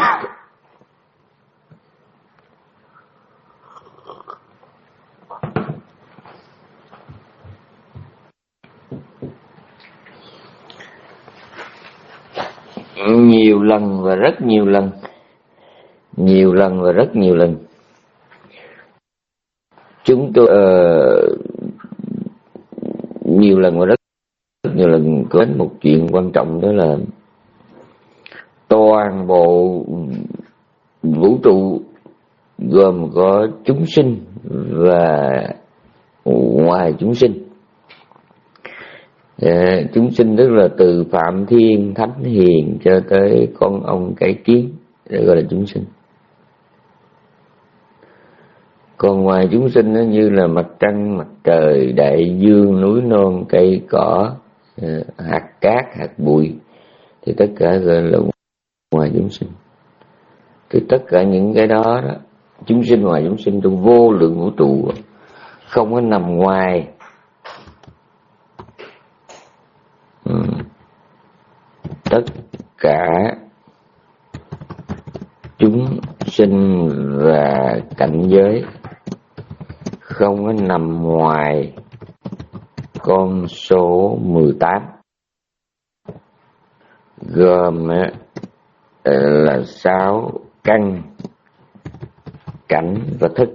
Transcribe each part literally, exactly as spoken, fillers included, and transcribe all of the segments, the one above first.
Nhiều lần và rất nhiều lần, nhiều lần và rất nhiều lần chúng tôi uh, nhiều lần và rất, rất nhiều lần có một chuyện quan trọng, đó là toàn bộ vũ trụ gồm có chúng sinh và ngoài chúng sinh. À, chúng sinh tức là từ Phạm Thiên, Thánh Hiền cho tới con ong cái kiến, để gọi là chúng sinh. Còn ngoài chúng sinh nó như là mặt trăng, mặt trời, đại dương, núi non, cây cỏ, hạt cát, hạt bụi, thì tất cả gọi là ngoài chúng sinh. Thì tất cả những cái đó, đó chúng sinh ngoài chúng sinh trong vô lượng vũ trụ không có nằm ngoài ừ. tất cả chúng sinh và cảnh giới không có nằm ngoài con số mười tám, gồm là sáu căn, cảnh và thức.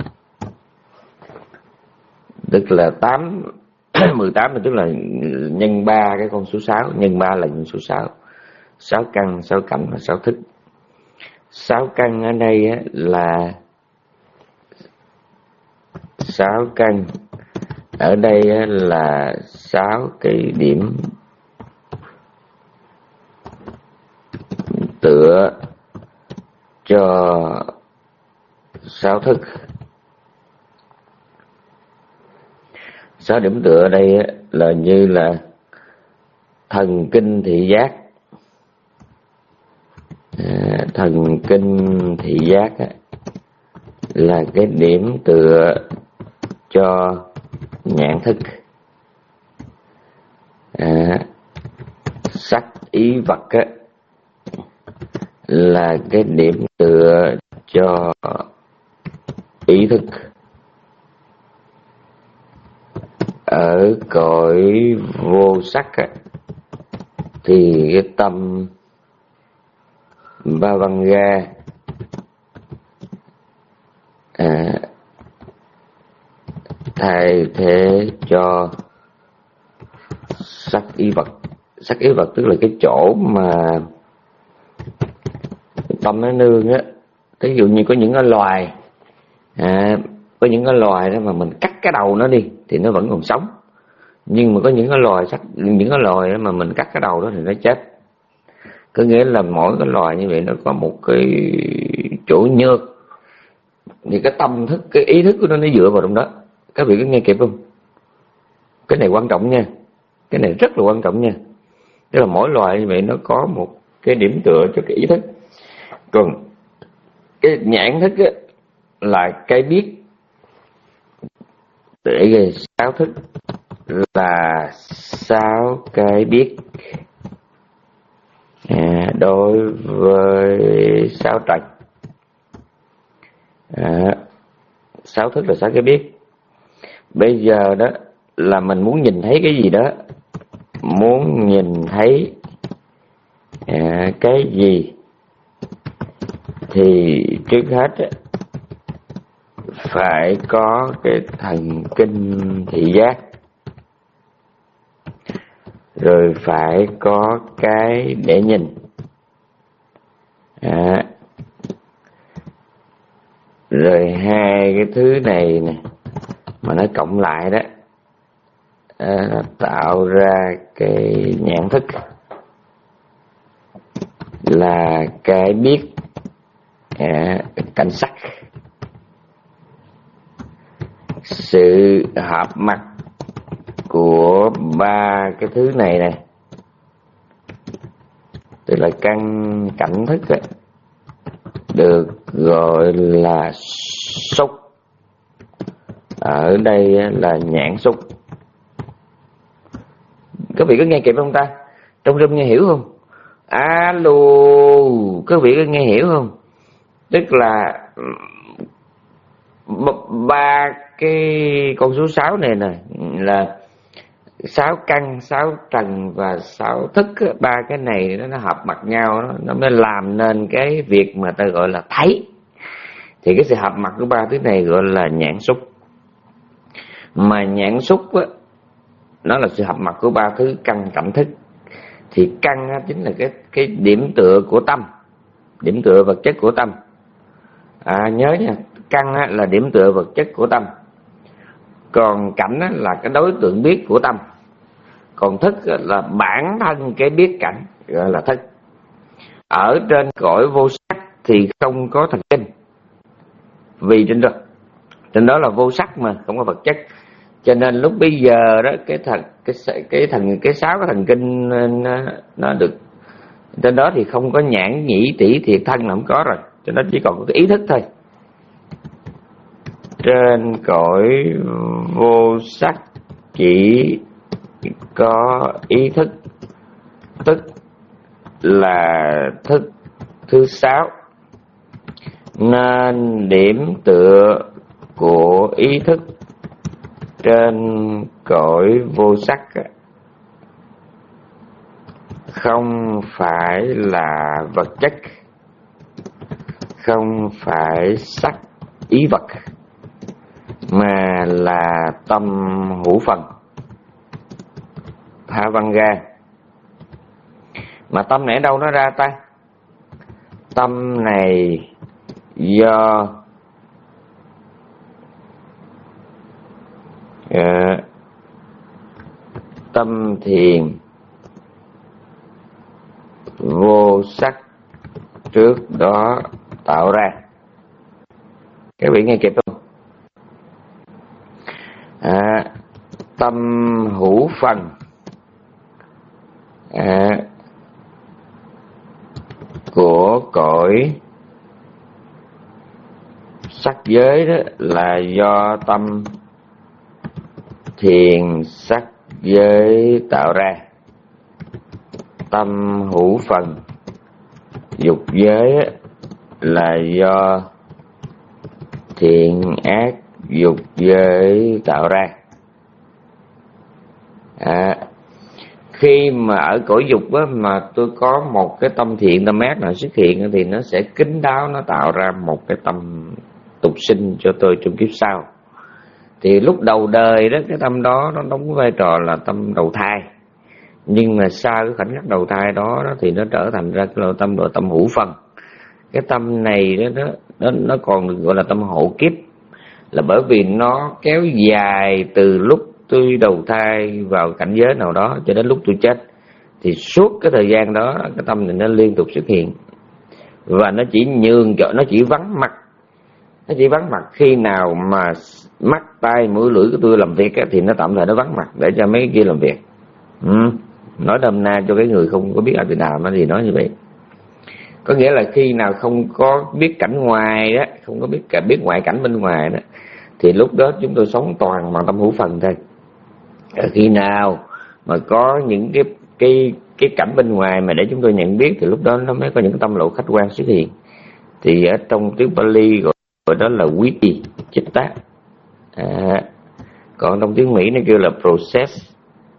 Tức là tám mười tám là tức là nhân ba cái con số sáu, nhân ba là nhân số sáu. Sáu căn, sáu cảnh và sáu thức. Sáu căn ở đây á, là sáu căn ở đây á, là sáu cái điểm tựa cho sáu thức. Sáu điểm tựa ở đây á, là như là thần kinh thị giác. À, thần kinh thị giác á, là cái điểm tựa cho nhãn thức. À, sắc ý vật á, là cái điểm tựa cho ý thức. Ở cõi vô sắc á, thì cái tâm ba văn ga à, thay thế cho sắc ý vật. Sắc ý vật tức là cái chỗ mà tâm nó nương á. Ví dụ như có những cái loài à, có những cái loài đó mà mình cắt cái đầu nó đi thì nó vẫn còn sống, nhưng mà có những cái loài sắc những cái loài đó mà mình cắt cái đầu đó thì nó chết. Có nghĩa là mỗi cái loài như vậy nó có một cái chỗ nhược, thì cái tâm thức, cái ý thức của nó nó dựa vào trong đó. Các vị có nghe kịp không? Cái này quan trọng nha, cái này rất là quan trọng nha. Tức là mỗi loài như vậy nó có một cái điểm tựa cho cái ý thức. Còn cái nhãn thức á, là cái biết, để sáu thức là sáu cái biết. À, đối với sáu trạch à, sáu thức là sáu cái biết. Bây giờ đó là mình muốn nhìn thấy cái gì đó, muốn nhìn thấy à, cái gì thì trước hết á, phải có cái thần kinh thị giác, rồi phải có cái để nhìn. À, rồi hai cái thứ này nè mà nó cộng lại đó à, tạo ra cái nhãn thức, là cái biết à, cảnh sắc. Sự hợp mặt của ba cái thứ này này, tức là căn cảnh thức ấy, được gọi là xúc. Ở đây là nhãn xúc. Các vị có nghe kịp không ta? Trong râm nghe hiểu không? Alo, quý vị có nghe hiểu không? Tức là ba cái con số sáu này nè là sáu căn, sáu trần và sáu thức, ba cái này nó, nó hợp mặt nhau, nó, nó mới làm nên cái việc mà ta gọi là thấy. Thì cái sự hợp mặt của ba thứ này gọi là nhãn xúc. Mà nhãn xúc á, nó là sự hợp mặt của ba thứ căn cảm thức. Thì căn á, chính là cái cái điểm tựa của tâm, điểm tựa vật chất của tâm. À, nhớ nha, căn á, là điểm tựa vật chất của tâm, còn cảnh á, là cái đối tượng biết của tâm, còn thức á, là bản thân cái biết cảnh, gọi là thức. Ở trên cõi vô sắc thì không có thần kinh, vì trên đó trên đó là vô sắc mà không có vật chất, cho nên lúc bây giờ đó cái thần cái cái thần cái sáu cái thần kinh nó, nó được trên đó thì không có nhãn nhĩ tỷ thiệt thân là không có rồi, cho nên chỉ còn có cái ý thức thôi. Trên cõi vô sắc chỉ có ý thức, tức là thức thứ sáu, nên điểm tựa của ý thức trên cõi vô sắc không phải là vật chất, không phải sắc ý vật, mà là tâm hữu phần, tha văn ga. Mà tâm này ở đâu nó ra ta? Tâm này do uh, tâm thiền vô sắc trước đó tạo ra. Các vị nghe kịp không? À, tâm hữu phần à, của cõi sắc giới đó là do tâm thiền sắc giới tạo ra. Tâm hữu phần dục giới là do thiện ác dục giới tạo ra. À, khi mà ở cõi dục á, mà tôi có một cái tâm thiện tâm ác nào xuất hiện thì nó sẽ kín đáo, nó tạo ra một cái tâm tục sinh cho tôi trong kiếp sau. Thì lúc đầu đời đó cái tâm đó nó đóng vai trò là tâm đầu thai, nhưng mà sau cái khoảnh khắc đầu thai đó, đó thì nó trở thành ra cái loại tâm là tâm hữu phần. Cái tâm này đó, đó nó, nó còn được gọi là tâm hộ kiếp, là bởi vì nó kéo dài từ lúc tôi đầu thai vào cảnh giới nào đó cho đến lúc tôi chết. Thì suốt cái thời gian đó cái tâm này nó liên tục xuất hiện, và nó chỉ nhường cho, nó chỉ vắng mặt, nó chỉ vắng mặt khi nào mà mắt tai mũi lưỡi của tôi làm việc á, thì nó tạm thời nó vắng mặt để cho mấy cái kia làm việc. Ừ. Nói đâm na cho cái người không có biết A Tỳ Đà mà thì nói như vậy. Có nghĩa là khi nào không có biết cảnh ngoài đó, không có biết cả biết ngoại cảnh bên ngoài đó, thì lúc đó chúng tôi sống toàn bằng tâm hữu phần thôi. Ở khi nào mà có những cái cái cái cảnh bên ngoài mà để chúng tôi nhận biết thì lúc đó nó mới có những tâm lộ khách quan xuất hiện. Thì ở trong tiếng Pali gọi, gọi đó là Viti Chitta. À, còn trong tiếng Mỹ nó kêu là process,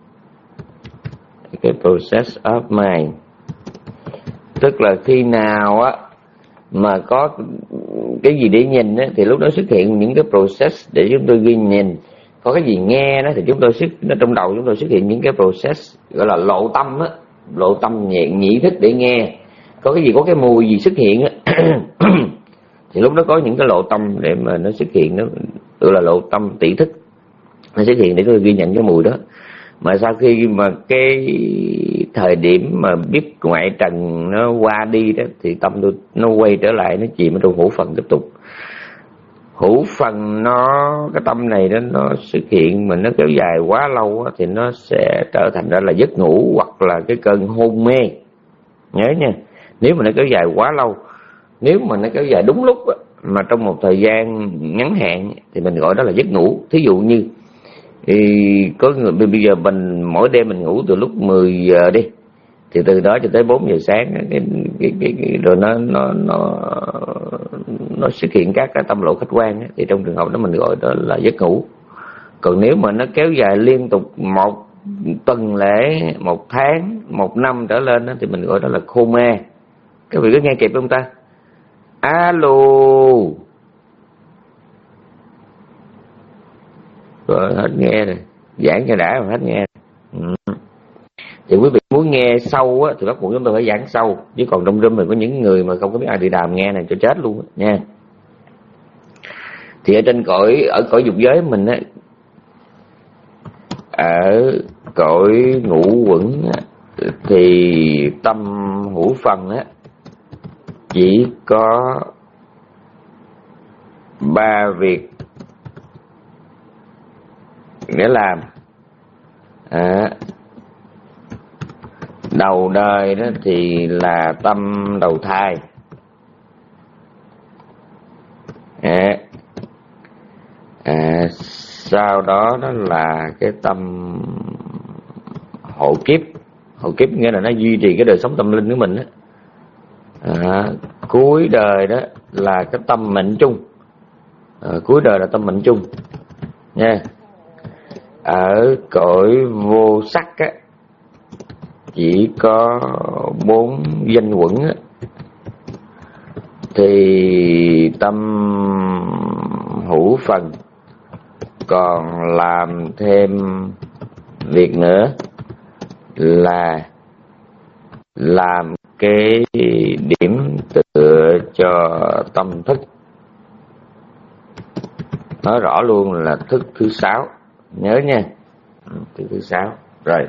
cái process of mind. Tức là khi nào á mà có cái gì để nhìn á, thì lúc đó xuất hiện những cái process để chúng tôi ghi nhìn. Có cái gì nghe đó thì chúng tôi xuất nó trong đầu chúng tôi xuất hiện những cái process gọi là lộ tâm á, lộ tâm nhẹ nhĩ thức để nghe. Có cái gì có cái mùi gì xuất hiện á thì lúc đó có những cái lộ tâm để mà nó xuất hiện, nó gọi là lộ tâm tỷ thức, nó xuất hiện để tôi ghi nhận cái mùi đó. Mà sau khi mà cái thời điểm mà biết ngoại trần nó qua đi đó thì tâm tôi nó quay trở lại, nó chìm ở trong hữu phần tiếp tục. Hữu phần nó cái tâm này đó nó xuất hiện mà nó kéo dài quá lâu đó, thì nó sẽ trở thành ra là giấc ngủ hoặc là cái cơn hôn mê. Nhớ nha, nếu mà nó kéo dài quá lâu, nếu mà nó kéo dài đúng lúc đó, mà trong một thời gian ngắn hạn thì mình gọi đó là giấc ngủ. Thí dụ như thì có người bây giờ mình mỗi đêm mình ngủ từ lúc mười giờ đi, Thì từ đó cho tới bốn giờ sáng cái, cái, cái, cái, rồi nó nó nó nó xuất hiện các cái tâm lộ khách quan, thì trong trường hợp đó mình gọi đó là giấc ngủ. Còn nếu mà nó kéo dài liên tục một tuần lễ, một tháng, một năm trở lên đó, thì mình gọi đó là coma. Các vị có nghe kịp không ta? Alo. Rồi hết nghe rồi, giảng cho đã mà hết nghe. Ừ. Thì quý vị muốn nghe sâu á, thì bắt buộc chúng tôi phải giảng sâu. Chứ còn trong room thì có những người mà không có biết ai thì đàm nghe này cho chết luôn á nha. Thì ở trên cõi, ở cõi dục giới mình á, ở cõi ngũ quẩn á, thì tâm hữu phần á chỉ có ba việc để làm. À, đầu đời đó thì là tâm đầu thai. À, à, sau đó đó là cái tâm hộ kiếp. Hộ kiếp nghĩa là nó duy trì cái đời sống tâm linh của mình đó. À, cuối đời đó là cái tâm mệnh chung. À, cuối đời là tâm mệnh chung nha. Ở cõi vô sắc á chỉ có bốn danh quẩn á, thì tâm hữu phần còn làm thêm việc nữa là làm cái điểm tựa cho tâm thức. Nói rõ luôn là thức thứ sáu, nhớ nha, thức thứ sáu. Rồi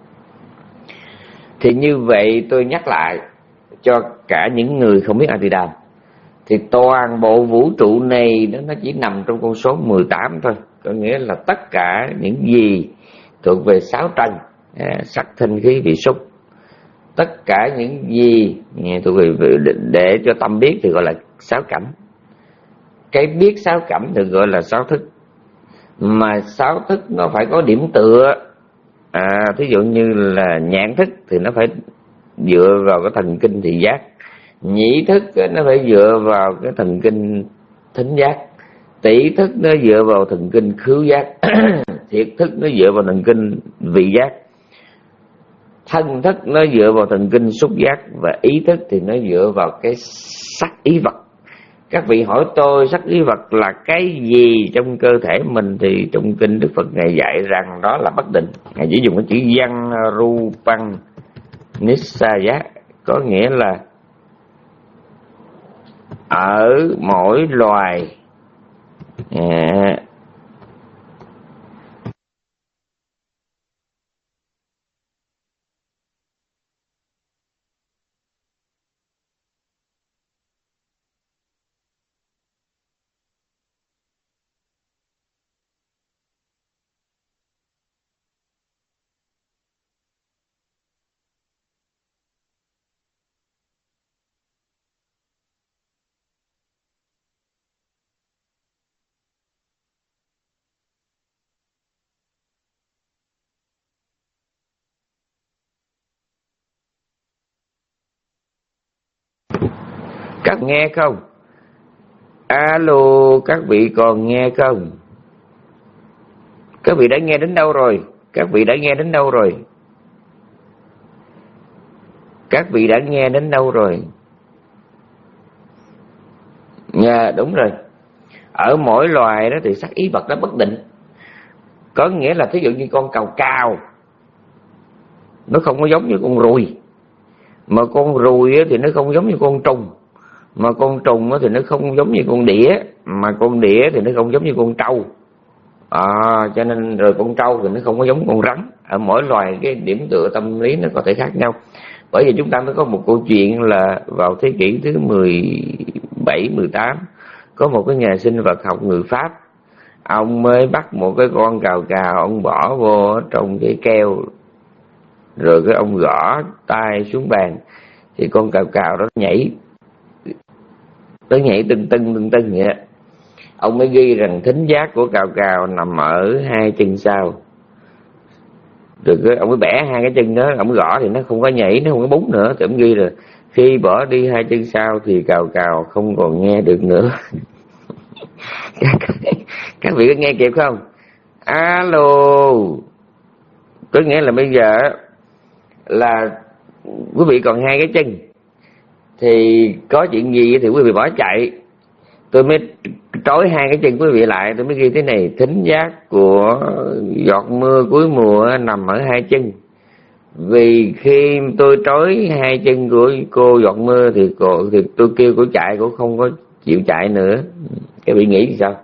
thì như vậy tôi nhắc lại cho cả những người không biết A-di-đà, thì toàn bộ vũ trụ này đó, nó chỉ nằm trong con số mười tám thôi. Có nghĩa là tất cả những gì thuộc về sáu trần, à, sắc thanh khí vị xúc, tất cả những gì thuộc về để cho tâm biết thì gọi là sáu cảnh. Cái biết sáu cảnh thì gọi là sáu thức. Mà sáu thức nó phải có điểm tựa. À, thí dụ như là nhãn thức thì nó phải dựa vào cái thần kinh thị giác, nhĩ thức nó phải dựa vào cái thần kinh thính giác, tỷ thức nó dựa vào thần kinh khứu giác, thiệt thức nó dựa vào thần kinh vị giác, thân thức nó dựa vào thần kinh xúc giác, và ý thức thì nó dựa vào cái sắc ý vật. Các vị hỏi tôi sắc ý vật là cái gì trong cơ thể mình, thì trong kinh Đức Phật Ngài dạy rằng đó là bất định. Ngài chỉ dùng cái chữ văn rupang nissaya, có nghĩa là ở mỗi loài à, các nghe không? Alo, các vị còn nghe không? Các vị đã nghe đến đâu rồi? Các vị đã nghe đến đâu rồi? Các vị đã nghe đến đâu rồi? Dạ, đúng rồi. Ở mỗi loài đó thì sắc ý vật nó bất định. Có nghĩa là thí dụ như con cào cào, nó không có giống như con ruồi. Mà con ruồi thì nó không giống như con trùng. Mà con trùng thì nó không giống như con đĩa. Mà con đĩa thì nó không giống như con trâu. À, cho nên rồi con trâu thì nó không có giống con rắn. Ở mỗi loài cái điểm tựa tâm lý nó có thể khác nhau. Bởi vì chúng ta mới có một câu chuyện là vào thế kỷ thứ mười bảy, mười tám, có một cái nhà sinh vật học người Pháp. Ông mới bắt một cái con cào cào, ông bỏ vô trong cái keo, rồi cái ông gõ tay xuống bàn, thì con cào cào đó nhảy, nó nhảy tưng tưng tưng tưng vậy. Ông mới ghi rằng thính giác của cào cào nằm ở hai chân sau. Rồi ông mới bẻ hai cái chân đó, ông gõ thì nó không có nhảy, nó không có búng nữa. Thì ông ghi là khi bỏ đi hai chân sau thì cào cào không còn nghe được nữa. các, các vị có nghe kịp không? Alo, có nghĩa là bây giờ là quý vị còn hai cái chân thì có chuyện gì thì quý vị bỏ chạy. Tôi mới trói hai cái chân quý vị lại, tôi mới ghi thế này: thính giác của giọt mưa cuối mùa nằm ở hai chân. Vì khi tôi trói hai chân của cô giọt mưa thì cô thì tôi kêu cô chạy, cô không có chịu chạy nữa. Các vị nghĩ sao?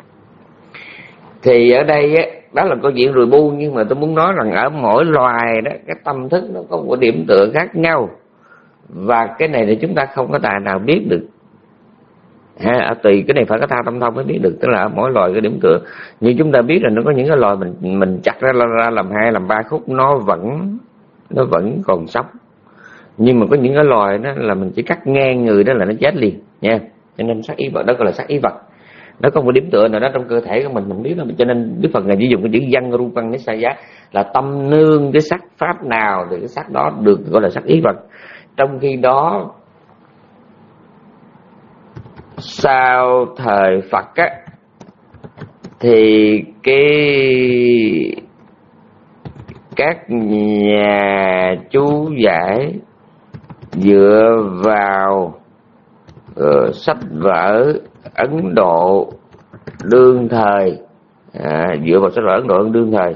Thì ở đây á, đó là câu chuyện rùi bu, nhưng mà tôi muốn nói rằng ở mỗi loài đó cái tâm thức nó có một điểm tựa khác nhau, và cái này thì chúng ta không có tài nào biết được. Ha, tùy cái này phải có tha tâm thông mới biết được, tức là ở mỗi loài cái điểm tựa. Nhưng chúng ta biết là nó có những cái loài mình mình chặt ra, ra làm hai làm ba khúc nó vẫn nó vẫn còn sống, nhưng mà có những cái loài đó là mình chỉ cắt ngang người đó là nó chết liền nha. Cho nên sắc ý vật đó gọi là sắc ý vật, nó có một điểm tựa nào đó trong cơ thể của mình mình biết đó. Cho nên Đức Phật ngài chỉ dùng cái chữ văn rupang nisaya là tâm nương cái sắc pháp nào thì cái sắc đó được gọi là sắc ý vật. Trong khi đó sau thời Phật á thì cái các nhà chú giải dựa vào uh, sách vở Ấn Độ đương thời, à, dựa vào sách vở Ấn Độ đương thời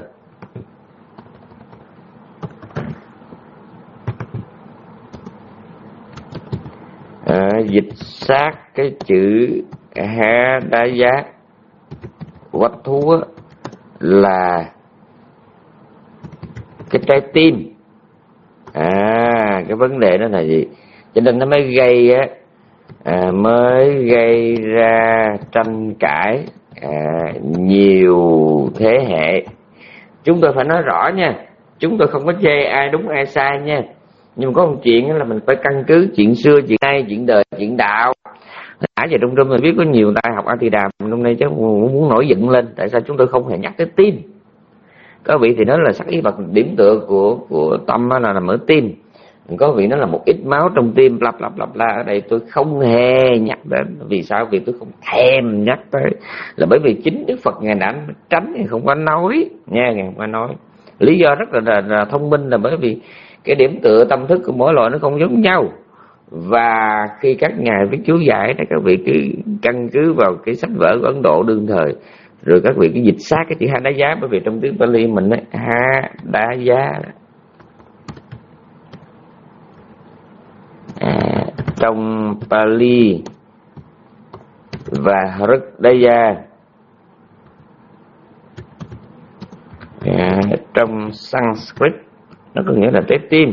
à, dịch sát cái chữ ha đá giá quách thú là cái trái tim. À, cái vấn đề đó là gì? Cho nên nó mới gây á à, mới gây ra tranh cãi à, nhiều thế hệ. Chúng tôi phải nói rõ nha, chúng tôi không có chê ai đúng ai sai nha, nhưng mà có một chuyện là mình phải căn cứ chuyện xưa, chuyện nay, chuyện đời, chuyện đạo. Nãy giờ Trung Trung mình biết có nhiều tay học A Di Đà hôm nay chắc muốn nổi giận lên, tại sao chúng tôi không hề nhắc tới tim? Có vị thì nói là sắc ý vật điểm tựa của của tâm là nằm ở tim, có vị nói là một ít máu trong tim, bla bla bla bla. Ở đây tôi không hề nhắc đến. Vì sao? Vì tôi không thèm nhắc tới, là bởi vì chính Đức Phật ngài đã tránh, ngài không có nói nha, ngài không có nói. Lý do rất là, là, là thông minh, là bởi vì cái điểm tựa tâm thức của mỗi loại nó không giống nhau. Và khi các ngài viết chú giải thì các vị cứ căn cứ vào cái sách vở của Ấn Độ đương thời, rồi các vị cứ dịch sát cái chữ ha đá giá. Bởi vì trong tiếng Pali mình ấy, ha đá giá à, trong Pali và Hrudaya à, trong Sanskrit nó có nghĩa là trái tim,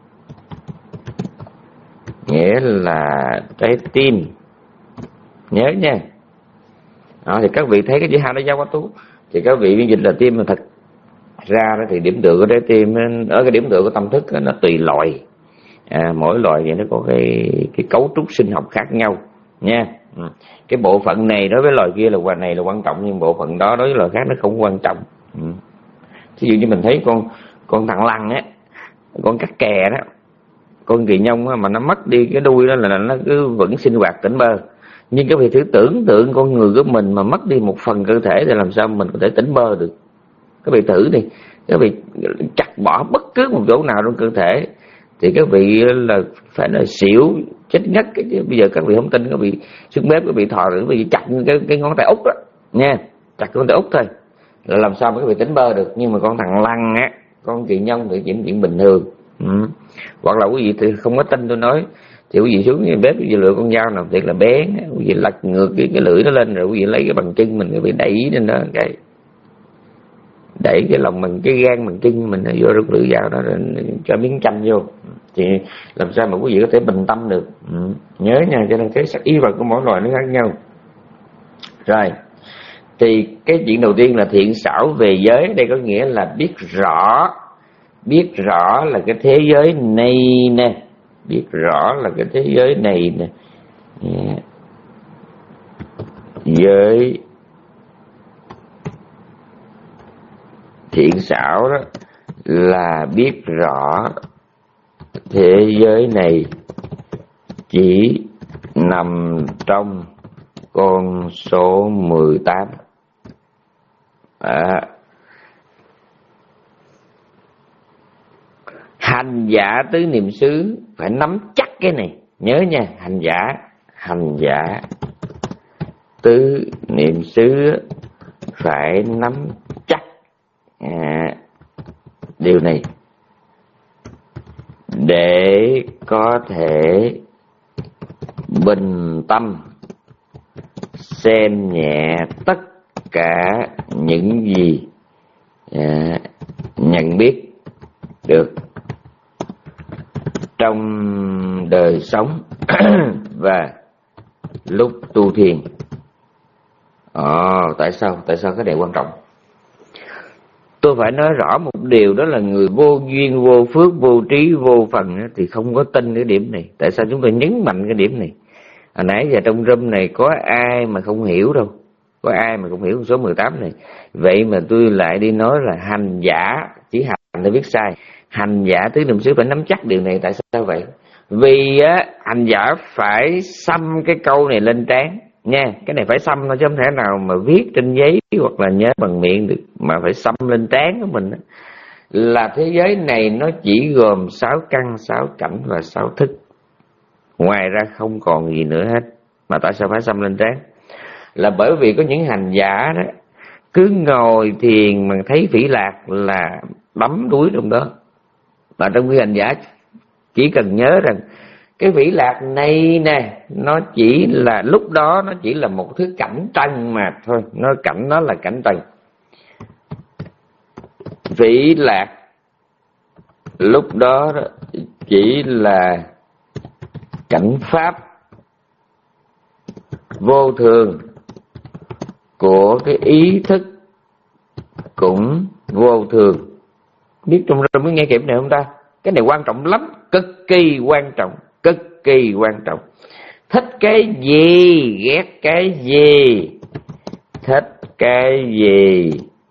nghĩa là trái tim, nhớ nha. Đó, thì các vị thấy cái chữ ha đá giá quá tú thì các vị biên dịch là tim, mà thật ra đó thì điểm tựa của trái tim ở cái điểm tựa của tâm thức đó, nó tùy loại. À, mỗi loại vậy nó có cái cái cấu trúc sinh học khác nhau nha. Ừ. Cái bộ phận này đối với loài kia là quan này là quan trọng, nhưng bộ phận đó đối với loài khác nó không quan trọng. Ừ. Ví dụ như mình thấy con con thằn lằn á, con cắt kè đó, con kỳ nhông á, mà nó mất đi cái đuôi đó là nó cứ vẫn sinh hoạt tỉnh bơ. Nhưng cái vị thử tưởng tượng con người của mình mà mất đi một phần cơ thể thì làm sao mình có thể tỉnh bơ được? Các vị thử đi, các vị chặt bỏ bất cứ một chỗ nào trong cơ thể thì các vị là phải là xỉu chết ngất. Bây giờ các vị không tin, các vị xuống bếp, các vị thò rồi các vị chặt cái, cái ngón tay út đó nha, chặt ngón tay út thôi là làm sao mà các vị tỉnh bơ được. Nhưng mà con thằng lằn á, con kỳ nhông thì chuyện chuyện bình thường. Ừ. Hoặc là quý vị thì không có tin tôi nói thì quý vị xuống bếp, quý vị lựa con dao nào thiệt là bén, quý vị lật ngược cái, cái lưỡi nó lên, rồi quý vị lấy cái bằng chân mình, quý vị đẩy lên đó, cái đẩy cái lòng mình, cái gan bằng chân mình vô trong lưỡi dao đó, rồi cho miếng chanh vô thì làm sao mà quý vị có thể bình tâm được. Ừ. Nhớ nha, cho nên cái sắc ý vật của mỗi loài nó khác nhau. Rồi thì cái chuyện đầu tiên là thiện xảo về giới, đây có nghĩa là biết rõ, biết rõ là cái thế giới này nè, biết rõ là cái thế giới này nè, yeah. Giới thiện xảo đó là biết rõ thế giới này chỉ nằm trong con số mười tám. À, hành giả tứ niệm xứ phải nắm chắc cái này, nhớ nha. Hành giả hành giả tứ niệm xứ phải nắm chắc à, điều này để có thể bình tâm xem nhẹ tất cả những gì à, nhận biết được trong đời sống và lúc tu thiền. Ờ, tại sao? Tại sao cái này quan trọng? Tôi phải nói rõ một điều, đó là người vô duyên, vô phước, vô trí, vô phần thì không có tin cái điểm này. Tại sao chúng tôi nhấn mạnh cái điểm này? Hồi nãy giờ trong room này có ai mà không hiểu đâu, có ai mà không hiểu số mười tám này. Vậy mà tôi lại đi nói là hành giả chỉ hành để biết sai. Hành giả tứ niệm xứ phải nắm chắc điều này. Tại sao vậy? Vì á, hành giả phải xăm cái câu này lên trán nha. Cái này phải xăm thôi chứ không thể nào mà viết trên giấy hoặc là nhớ bằng miệng được, mà phải xăm lên trán của mình. Là thế giới này nó chỉ gồm sáu căn, sáu cảnh và sáu thức, ngoài ra không còn gì nữa hết. Mà tại sao phải xăm lên trán? Là bởi vì có những hành giả đó cứ ngồi thiền mà thấy phỉ lạc là đắm đuối trong đó. Mà trong khi hành giả chỉ cần nhớ rằng cái phỉ lạc này nè, nó chỉ là lúc đó nó chỉ là một thứ cảnh trần mà thôi. Nó cảnh nó là cảnh trần. Phỉ lạc lúc đó chỉ là cảnh pháp vô thường của cái ý thức cũng vô thường. Biết trong rừng mới nghe kịp này không ta? Cái này quan trọng lắm, cực kỳ quan trọng, cực kỳ quan trọng. Thích cái gì, ghét cái gì, thích cái gì,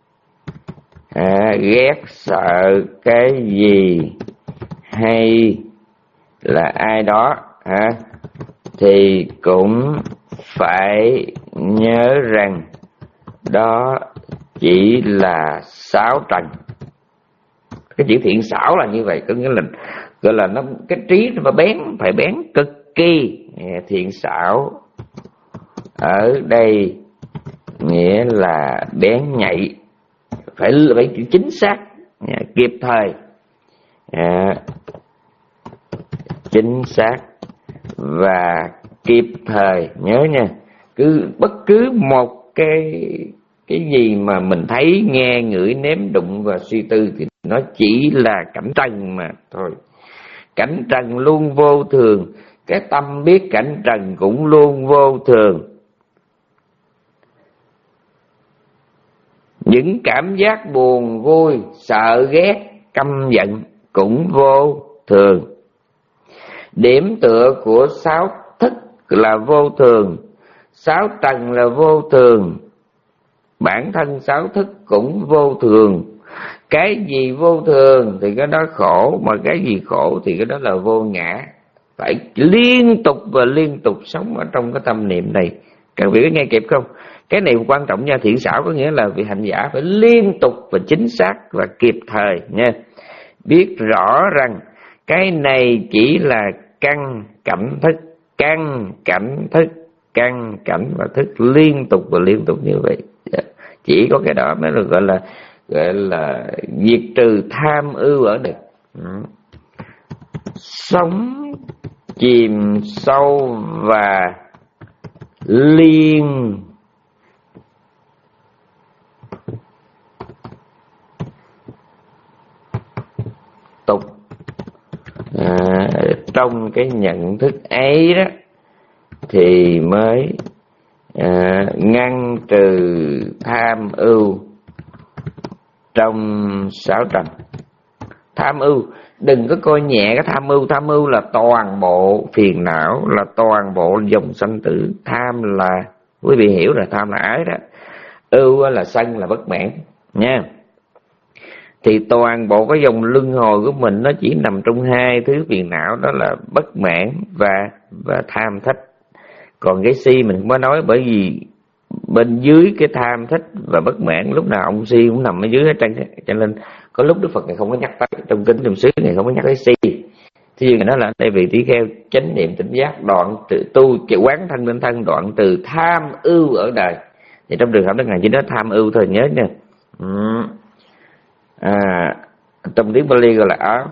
à, ghét sợ cái gì, hay là ai đó à, thì cũng phải nhớ rằng đó chỉ là sáu trần. Cái chữ thiện xảo là như vậy, có nghĩa là gọi là nó cái trí nó phải bén, phải bén cực kỳ. Thiện xảo ở đây nghĩa là bén nhạy, phải phải chính xác, kịp thời, à, chính xác và kịp thời. Nhớ nha, cứ bất cứ một cái cái gì mà mình thấy, nghe, ngửi, nếm, đụng và suy tư thì nó chỉ là cảnh trần mà thôi. Cảnh trần luôn vô thường, cái tâm biết cảnh trần cũng luôn vô thường. Những cảm giác buồn, vui, sợ, ghét, căm giận cũng vô thường. Điểm tựa của sáu thức là vô thường, sáu trần là vô thường, bản thân sáu thức cũng vô thường. Cái gì vô thường thì cái đó khổ, mà cái gì khổ thì cái đó là vô ngã. Phải liên tục và liên tục sống ở trong cái tâm niệm này. Các vị có nghe kịp không? Cái này quan trọng nha. Thiện xảo có nghĩa là vị hành giả phải liên tục và chính xác và kịp thời nha. Biết rõ rằng cái này chỉ là căn cảnh thức, căn cảnh thức, căn cảnh và thức, liên tục và liên tục như vậy. Chỉ có cái đó mới được gọi là gọi là diệt trừ tham ưu ở đây. Sống chìm sâu và liên tục à, trong cái nhận thức ấy đó thì mới à, ngăn trừ tham ưu trong sáu trần. Tham ưu, đừng có coi nhẹ cái tham ưu. Tham ưu là toàn bộ phiền não, là toàn bộ dòng sanh tử. Tham là, quý vị hiểu là tham là ái đó. Ưu là sân, là bất mãn nha. thì toàn bộ cái dòng luân hồi của mình nó chỉ nằm trong hai thứ phiền não, đó là bất mãn và và tham thích. Còn cái si mình không có nói, bởi vì bên dưới cái tham thích và bất mãn lúc nào ông si cũng nằm ở dưới hết trơn, cho nên có lúc Đức Phật này không có nhắc tới, trong kinh trong xứ này không có nhắc tới si. Thì như nó là tại vì tỷ kheo chánh niệm tỉnh giác, đoạn từ tu quán thân lên thân, đoạn từ tham ưu ở đời. Thì trong trường hợp đó ngài chỉ nói tham ưu thôi, nhớ nha. Ừ. À, trong tiếng Pali gọi là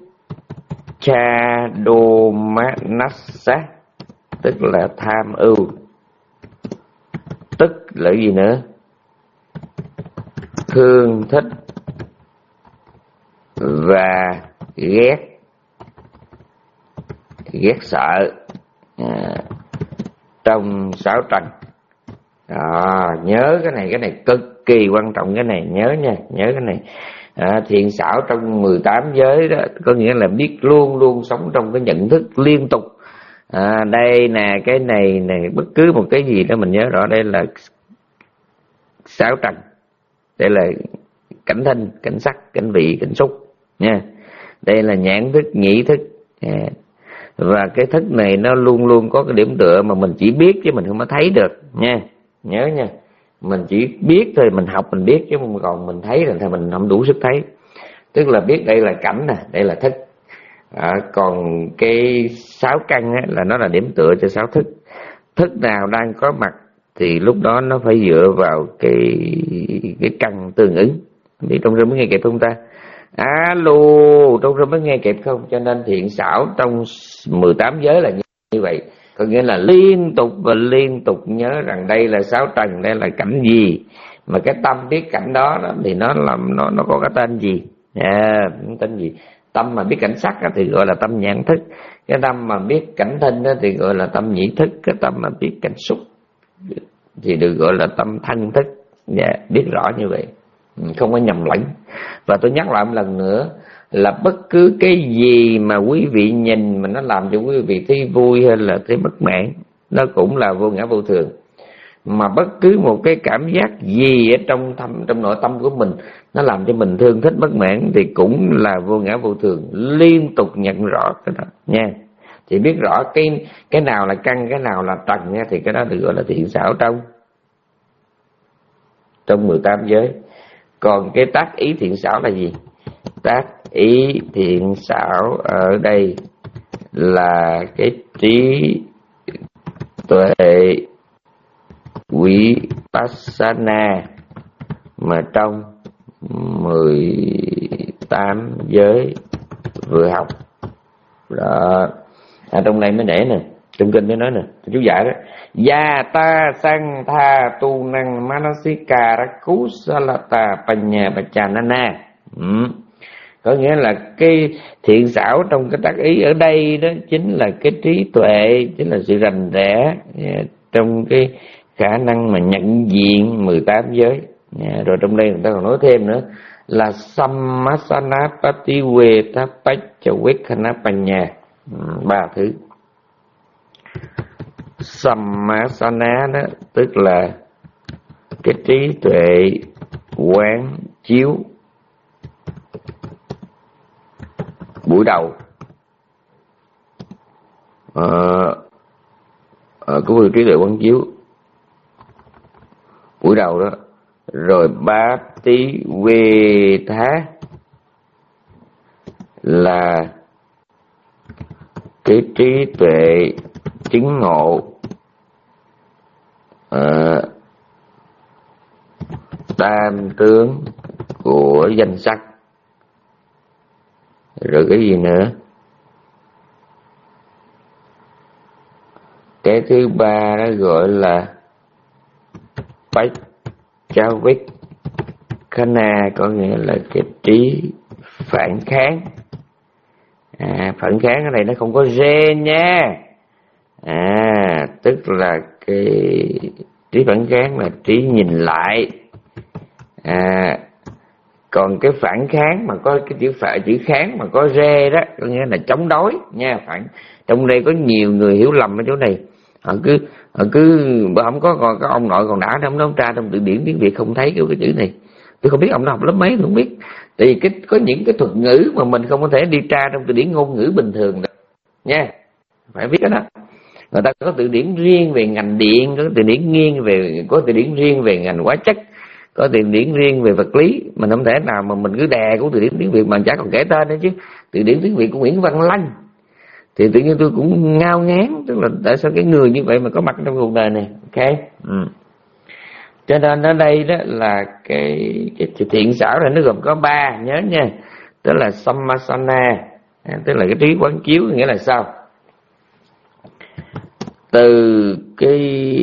Apichadomanassa, tức là tham ưu. Tức là gì nữa? Thương thích và ghét ghét sợ à, trong sáu trần. À, nhớ cái này, cái này cực kỳ quan trọng, cái này nhớ nha, nhớ cái này. À, thiện xảo trong mười tám giới đó có nghĩa là biết luôn luôn sống trong cái nhận thức liên tục. À, đây nè, cái này này, bất cứ một cái gì đó mình nhớ rõ, đây là sáu trần, đây là cảnh thinh, cảnh sắc, cảnh vị, cảnh xúc nha. Đây là nhãn thức, nhĩ thức à. Và cái thức này nó luôn luôn có cái điểm tựa mà mình chỉ biết chứ mình không có thấy được nha, nhớ nha. Mình chỉ biết thôi, mình học mình biết, chứ còn mình thấy là thì mình không đủ sức thấy. Tức là biết đây là cảnh nè, đây là thức. À, còn cái sáu căn á, là nó là điểm tựa cho sáu thức. Thức nào đang có mặt thì lúc đó nó phải dựa vào cái cái căn tương ứng. Thì trong rừng mới nghe kịp không ta? Alo, trong rừng mới nghe kịp không? Cho nên thiện xảo trong mười tám giới là như vậy. Có nghĩa là liên tục và liên tục nhớ rằng đây là sáu trần, đây là cảnh gì. Mà cái tâm biết cảnh đó, đó thì nó làm nó nó có cái tên gì? À, tên gì? Tâm mà biết cảnh sắc thì gọi là tâm nhãn thức. Cái tâm mà biết cảnh thinh thì gọi là tâm nhĩ thức. Cái tâm mà biết cảnh xúc thì được gọi là tâm thân thức. Dạ, biết rõ như vậy, không có nhầm lẫn. Và tôi nhắc lại một lần nữa là bất cứ cái gì mà quý vị nhìn mà nó làm cho quý vị thấy vui hay là thấy bất mãn, nó cũng là vô ngã vô thường. Mà bất cứ một cái cảm giác gì ở trong tâm, trong nội tâm của mình nó làm cho mình thương thích bất mãn thì cũng là vô ngã vô thường. Liên tục nhận rõ cái đó nha. Thì biết rõ cái cái nào là căn, cái nào là trần nha, thì cái đó được gọi là thiện xảo trong trong mười tám giới. Còn cái tác ý thiện xảo là gì? Tác ý thiện xảo ở đây là cái trí tuệ Vipassana mà trong mười tám giới vừa học đó. À, trong này mới để nè, trong kinh mới nói nè, chú giải đó. Ya ta sang tha tu năng manasika rakusalata panya bachanana. Ừ. Có nghĩa là cái thiện xảo trong cái tác ý ở đây đó chính là cái trí tuệ, chính là sự rành rẽ trong cái khả năng mà nhận diện mười tám giới. Rồi trong đây người ta còn nói thêm nữa là sammasana pativetapachawekkhana panya. Ba thứ. Sammasana đó tức là cái trí tuệ quán chiếu buổi đầu, ờ, ờ, có trí tuệ quán chiếu buổi đầu đó. Rồi ba tí về thá là cái trí tuệ chứng ngộ uh, tam tướng của danh sắc. Rồi cái gì nữa? Cái thứ ba nó gọi là Pachawekkhana, có nghĩa là cái trí phản kháng. À, phản kháng ở đây nó không có rê nha. À, tức là cái trí phản kháng là trí nhìn lại. À, còn cái phản kháng mà có cái chữ phải chữ kháng mà có rê đó có nghĩa là chống đối nha. Phản trong đây có nhiều người hiểu lầm ở chỗ này. Họ cứ họ cứ không có còn có ông nội còn đã trong nó ra trong từ điển tiếng Việt không thấy cái cái chữ này. Tôi không biết ông đã học lớp mấy, tôi không biết. Thì cái có những cái thuật ngữ mà mình không có thể đi tra trong từ điển ngôn ngữ bình thường được nha, phải biết cái đó. Người ta có từ điển riêng về ngành điện, có từ điển riêng về có từ điển riêng về ngành hóa chất, có từ điển riêng về vật lý. Mình không thể nào mà mình cứ đè của từ điển tiếng Việt mà chả còn kể tên nữa chứ. Từ điển tiếng Việt của Nguyễn Văn Lăng thì tự nhiên tôi cũng ngao ngán, tức là tại sao cái người như vậy mà có mặt trong cuộc đời này. Ok. Ừ. Cho nên ở đây đó là cái, cái, cái thiện xảo này nó gồm có ba, nhớ nha. Tức là sammasana, tức là cái trí quán chiếu, nghĩa là sao? Từ cái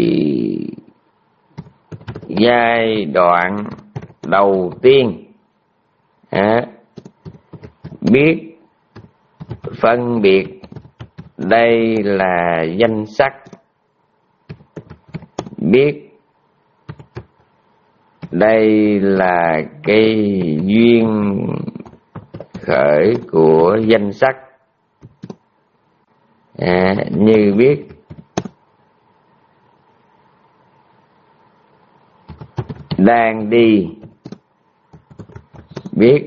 giai đoạn đầu tiên à, biết phân biệt đây là danh sắc, biết đây là cái duyên khởi của danh sắc, à, như biết đang đi, biết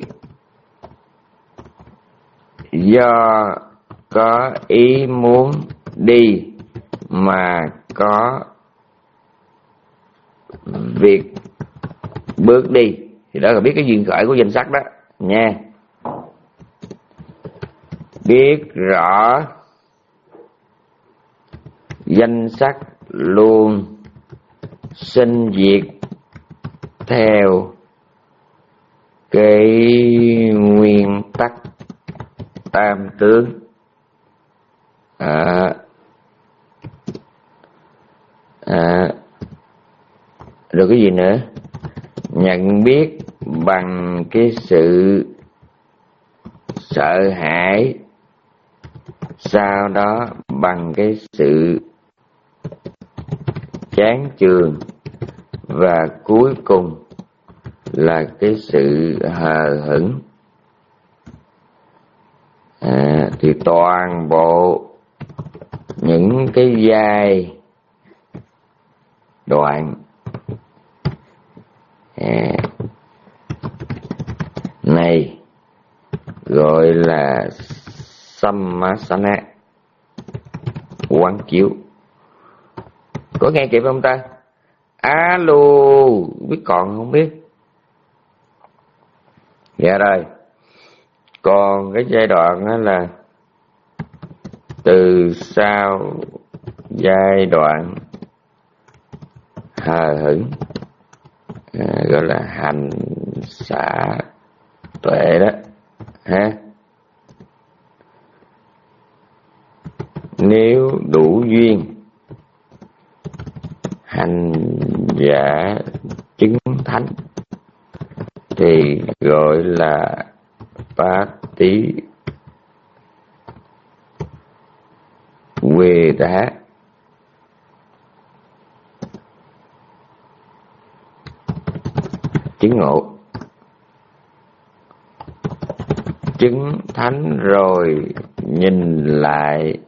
do có ý muốn đi mà có việc bước đi, thì đó là biết cái duyên khởi của danh sắc đó nha. Biết rõ danh sắc luôn sinh diệt theo cái nguyên tắc tam tướng. À, à, rồi cái gì nữa? Nhận biết bằng cái sự sợ hãi, sau đó bằng cái sự chán chường, và cuối cùng là cái sự hờ hững. À, thì toàn bộ những cái giai đoạn à, này gọi là sammasana, quán chiếu. Có nghe kịp không ta? Alo, biết còn không biết? Dạ rồi. Còn cái giai đoạn đó là từ sau giai đoạn hờ hững, à, gọi là hành xả tuệ đó ha. Nếu đủ duyên hành giả chứng thánh thì gọi là bát tí quê đá. Chứng ngộ, chứng thánh rồi nhìn lại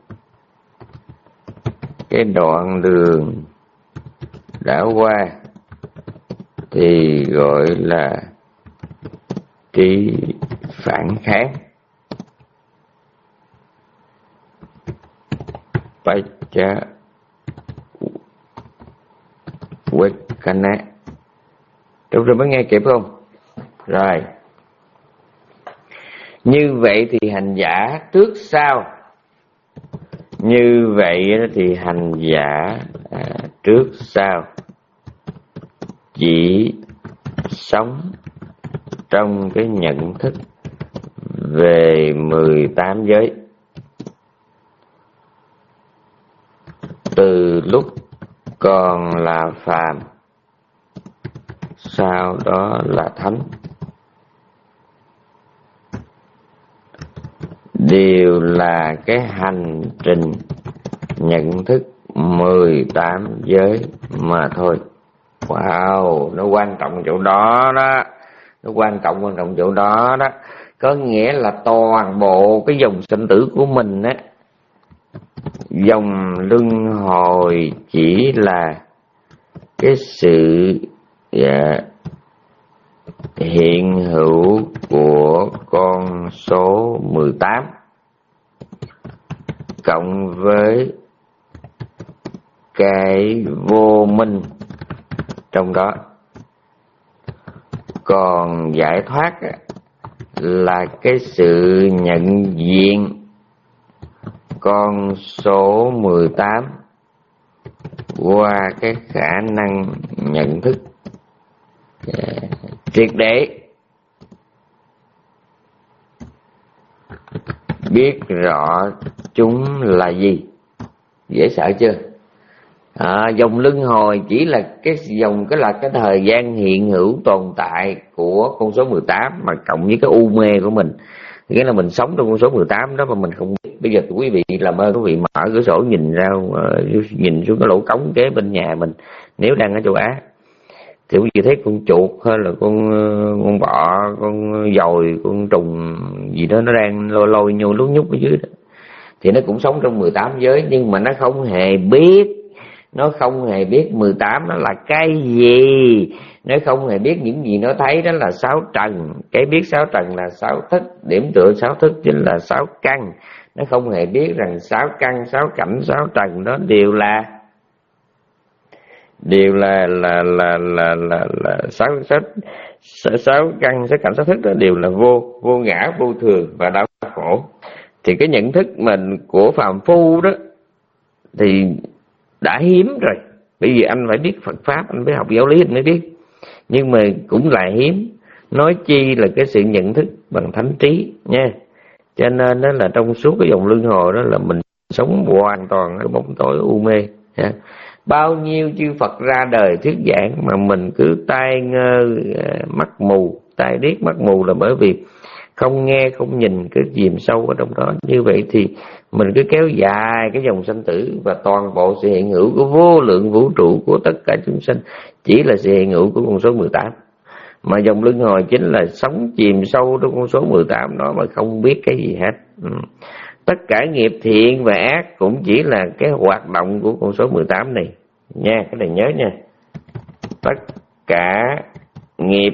cái đoạn đường đã qua thì gọi là trí phản kháng. Pacha Vekana. Đúng rồi, mới nghe kịp không? Rồi. Như vậy thì hành giả trước sau. Như vậy thì hành giả à, trước sau chỉ sống trong cái nhận thức về mười tám giới. Từ lúc còn là phàm, sau đó là thánh, đều là cái hành trình nhận thức mười tám giới mà thôi. Wow, nó quan trọng chỗ đó đó. Nó quan trọng quan trọng chỗ đó đó. Có nghĩa là toàn bộ cái dòng sinh tử của mình á, dòng luân hồi chỉ là cái sự yeah, hiện hữu của con số mười tám cộng với cái vô minh trong đó. Còn giải thoát là cái sự nhận diện con số mười tám qua cái khả năng nhận thức triệt để, biết rõ chúng là gì. Dễ sợ chưa? À, dòng luân hồi chỉ là cái dòng cái là cái thời gian hiện hữu tồn tại của con số mười tám mà cộng với cái u mê của mình. Nghĩa là mình sống trong con số mười tám đó mà mình không biết. Bây giờ quý vị làm ơn quý vị mở cửa sổ nhìn ra, nhìn xuống cái lỗ cống kế bên nhà mình, nếu đang ở châu Á thì quý vị thấy con chuột hay là con con bọ, con dồi, con trùng gì đó nó đang lôi lôi nhô lúc nhúc ở dưới đó, thì nó cũng sống trong mười tám giới, nhưng mà nó không hề biết, nó không hề biết mười tám nó là cái gì, nó không hề biết những gì nó thấy đó là sáu trần. Cái biết sáu trần là sáu thức, điểm tựa sáu thức chính là sáu căn. Nó không hề biết rằng sáu căn, sáu cảnh, sáu trần đó đều là đều là là là là là, là sáu, sáu, sáu căn, sáu cảnh, sáu thức đó đều là vô vô ngã, vô thường và đau khổ. Thì cái nhận thức mình của phàm phu đó thì đã hiếm rồi, bởi vì anh phải biết Phật pháp, anh phải học giáo lý anh mới biết, nhưng mà cũng là hiếm, nói chi là cái sự nhận thức bằng thánh trí nha. Cho nên đó là trong suốt cái dòng luân hồi đó là mình sống hoàn toàn ở bóng tối u mê. Bao nhiêu chư Phật ra đời thuyết giảng mà mình cứ tai ngơ, mắt mù, tai điếc mắt mù là bởi vì không nghe, không nhìn, cứ chìm sâu ở trong đó. Như vậy thì mình cứ kéo dài cái dòng sanh tử, và toàn bộ sự hiện hữu của vô lượng vũ trụ của tất cả chúng sinh chỉ là sự hiện hữu của con số mười tám. Mà dòng luân hồi chính là sống chìm sâu trong con số mười tám đó mà không biết cái gì hết. Ừ. Tất cả nghiệp thiện và ác cũng chỉ là cái hoạt động của con số mười tám này nha, cái này nhớ nha. Tất cả nghiệp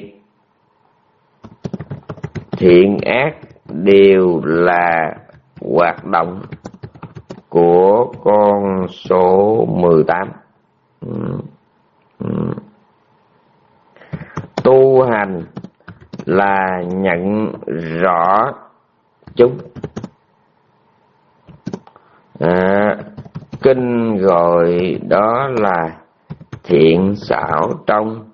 thiện ác đều là hoạt động của con số mười tám. Ừ. Ừ. Tu hành là nhận rõ chúng. À, kinh gọi đó là thiện xảo trong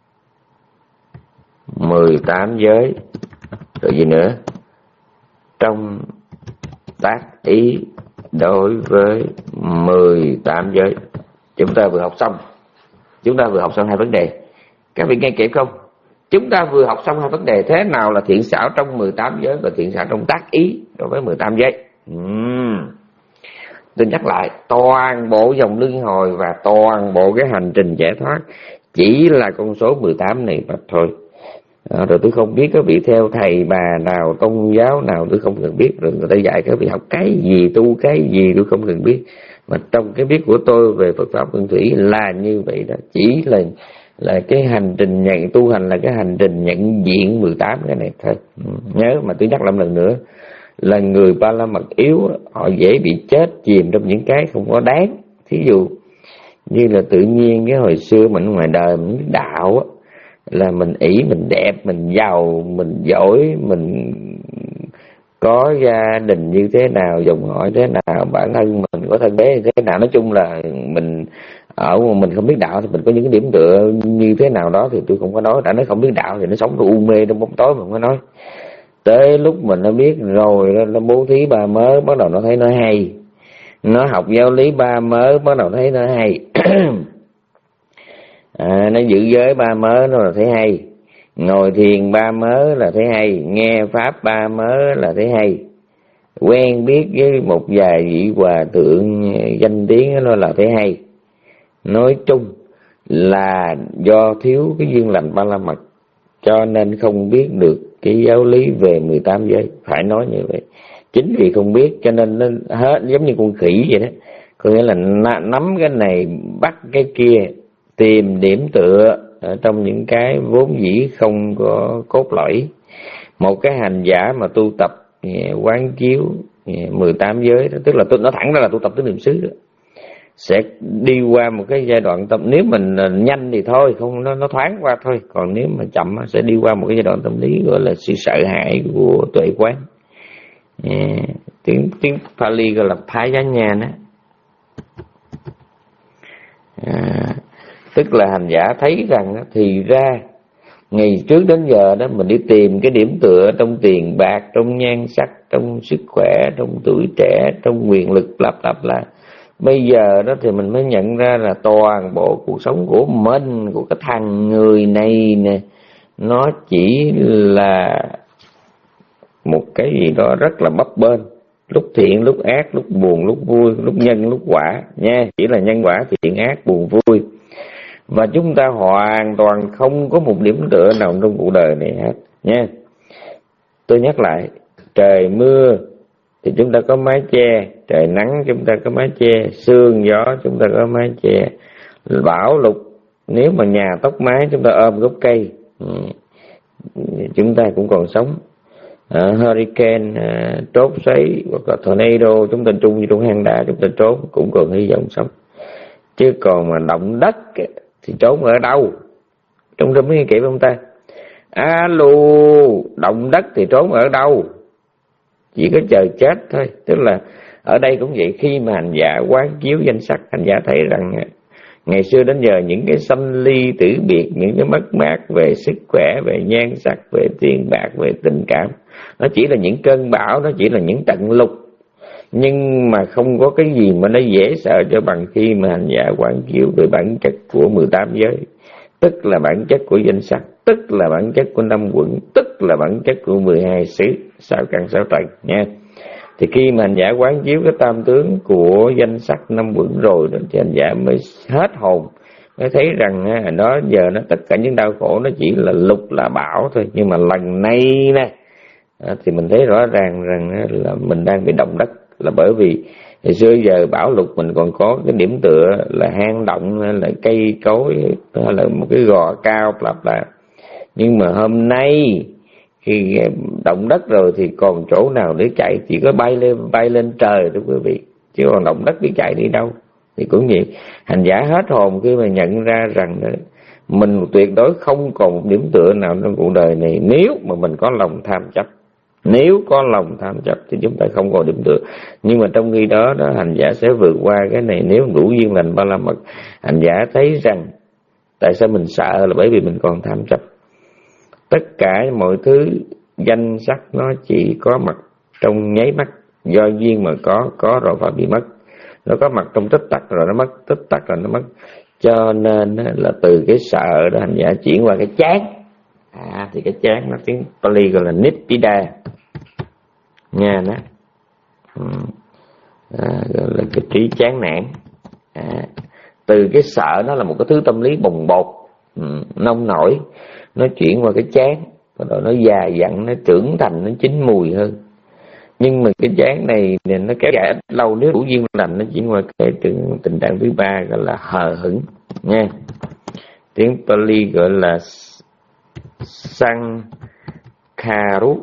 mười tám giới. Rồi gì nữa? Trong tác ý đối với mười tám giới. Chúng ta vừa học xong Chúng ta vừa học xong hai vấn đề. Các vị nghe kịp không? Chúng ta vừa học xong hai vấn đề. Thế nào là thiện xảo trong mười tám giới và thiện xảo trong tác ý đối với mười tám giới? uhm. Tôi nhắc lại, toàn bộ dòng luân hồi và toàn bộ cái hành trình giải thoát chỉ là con số mười tám này mà thôi. À, rồi tôi không biết các vị theo thầy bà nào, tôn giáo nào tôi không cần biết. Rồi người ta dạy các vị học cái gì, tu cái gì tôi không cần biết. Mà trong cái biết của tôi về Phật Pháp Nguyên Thủy là như vậy đó. Chỉ là là cái hành trình nhận tu hành là cái hành trình nhận diện mười tám cái này thôi. Nhớ mà tôi nhắc lại lần nữa là người ba la mật yếu, họ dễ bị chết chìm trong những cái không có đáng. Thí dụ như là tự nhiên cái hồi xưa mình ngoài đời mình đạo á, là mình ỷ, mình đẹp, mình giàu, mình giỏi, mình có gia đình như thế nào, dòng họ thế nào, bản thân mình có thân thế thế nào. Nói chung là mình ở mình không biết đạo thì mình có những cái điểm tựa như thế nào đó thì tôi không có nói. Đã nói không biết đạo thì nó sống trong u mê trong bóng tối mà không có nói. Tới lúc mình nó biết rồi, nó bố thí ba mớ, bắt đầu nó thấy nó hay. Nó học giáo lý ba mớ, bắt đầu thấy nó hay. À, nó giữ giới ba mớ nó là thấy hay, ngồi thiền ba mớ là thấy hay, nghe pháp ba mớ là thấy hay, quen biết với một vài vị hòa thượng danh tiếng nó là thấy hay. Nói chung là do thiếu cái duyên lành ba la mật, cho nên không biết được cái giáo lý về mười tám giới. Phải nói như vậy. Chính vì không biết cho nên nó hết giống như con khỉ vậy đó. Có nghĩa là nắm cái này bắt cái kia, tìm điểm tựa ở trong những cái vốn dĩ không có cốt lõi. Một cái hành giả mà tu tập quán chiếu mười tám giới đó, tức là nó thẳng ra là tu tập tứ niệm xứ đó, sẽ đi qua một cái giai đoạn tâm. Nếu mình nhanh thì thôi, không nó nó thoáng qua thôi, còn nếu mà chậm sẽ đi qua một cái giai đoạn tâm lý gọi là sự sợ hãi của tuệ quán. À, tiếng tiếng Pali gọi là Phayanya đó. À, tức là hành giả thấy rằng thì ra ngày trước đến giờ đó mình đi tìm cái điểm tựa trong tiền bạc, trong nhan sắc, trong sức khỏe, trong tuổi trẻ, trong quyền lực, lặp lặp lại. Bây giờ đó thì mình mới nhận ra là toàn bộ cuộc sống của mình, của cái thằng người này nè, nó chỉ là một cái gì đó rất là bấp bênh, lúc thiện, lúc ác, lúc buồn, lúc vui, lúc nhân, lúc quả nha, chỉ là nhân quả, thiện ác, buồn vui. Và chúng ta hoàn toàn không có một điểm tựa nào trong cuộc đời này hết nha. Tôi nhắc lại, trời mưa thì chúng ta có mái che, trời nắng chúng ta có mái che, sương gió chúng ta có mái che, bão lụt nếu mà nhà tốc mái chúng ta ôm gốc cây, chúng ta cũng còn sống. Uh, hurricane, uh, trốt xoáy hoặc là tornado chúng ta trung trong hang đá chúng ta trốn cũng còn hy vọng sống. Chứ còn mà động đất thì trốn ở đâu? Trong đó mới kịp ông ta. Alo, động đất thì trốn ở đâu? Chỉ có chờ chết thôi. Tức là ở đây cũng vậy, khi mà hành giả quán chiếu danh sắc, hành giả thấy rằng ngày xưa đến giờ những cái sanh ly tử biệt, những cái mất mát về sức khỏe, về nhan sắc, về tiền bạc, về tình cảm, nó chỉ là những cơn bão, nó chỉ là những trận lụt. Nhưng mà không có cái gì mà nó dễ sợ cho bằng khi mà hành giả quán chiếu về bản chất của mười tám giới, tức là bản chất của danh sắc, tức là bản chất của năm quẩn, tức là bản chất của mười hai xứ, sáu căn sáu trần nha. Thì khi mà hành giả quán chiếu cái tam tướng của danh sắc năm quẩn rồi thì hành giả mới hết hồn, mới thấy rằng nó giờ nó tất cả những đau khổ nó chỉ là lục là bão thôi. Nhưng mà lần này nè thì mình thấy rõ ràng rằng là mình đang bị động đất, là bởi vì hồi xưa giờ bão lụt mình còn có cái điểm tựa là hang động hay là cây cối hay là một cái gò cao lặp lại. Nhưng mà hôm nay khi động đất rồi thì còn chỗ nào để chạy, chỉ có bay lên bay lên trời đó quý vị, chứ còn động đất đi chạy đi đâu. Thì cũng vậy, hành giả hết hồn khi mà nhận ra rằng mình tuyệt đối không còn một điểm tựa nào trong cuộc đời này nếu mà mình có lòng tham chấp. Nếu có lòng tham chấp thì chúng ta không còn điểm tựa. Nhưng mà trong khi đó, đó hành giả sẽ vượt qua cái này. Nếu đủ duyên lành ba la mật, hành giả thấy rằng tại sao mình sợ là bởi vì mình còn tham chấp. Tất cả mọi thứ danh sắc nó chỉ có mặt trong nháy mắt, do duyên mà có, có rồi phải bị mất. Nó có mặt trong tích tắc rồi nó mất, tích tắc rồi nó mất. Cho nên là từ cái sợ đó hành giả chuyển qua cái chán. À thì cái chán nó tiếng Pali gọi là Nibbida nha đó. À, gọi là cái trí chán nản. À, từ cái sợ nó là một cái thứ tâm lý bồng bột, ừ, nông nổi, nó chuyển qua cái chán, rồi nó già dặn, nó trưởng thành, nó chín mùi hơn. Nhưng mà cái chán này nó kéo dài ít lâu, nếu đủ duyên lành nó chuyển qua cái tình, tình trạng thứ ba gọi là hờ hững nha. Tiếng Pali gọi là Sankharu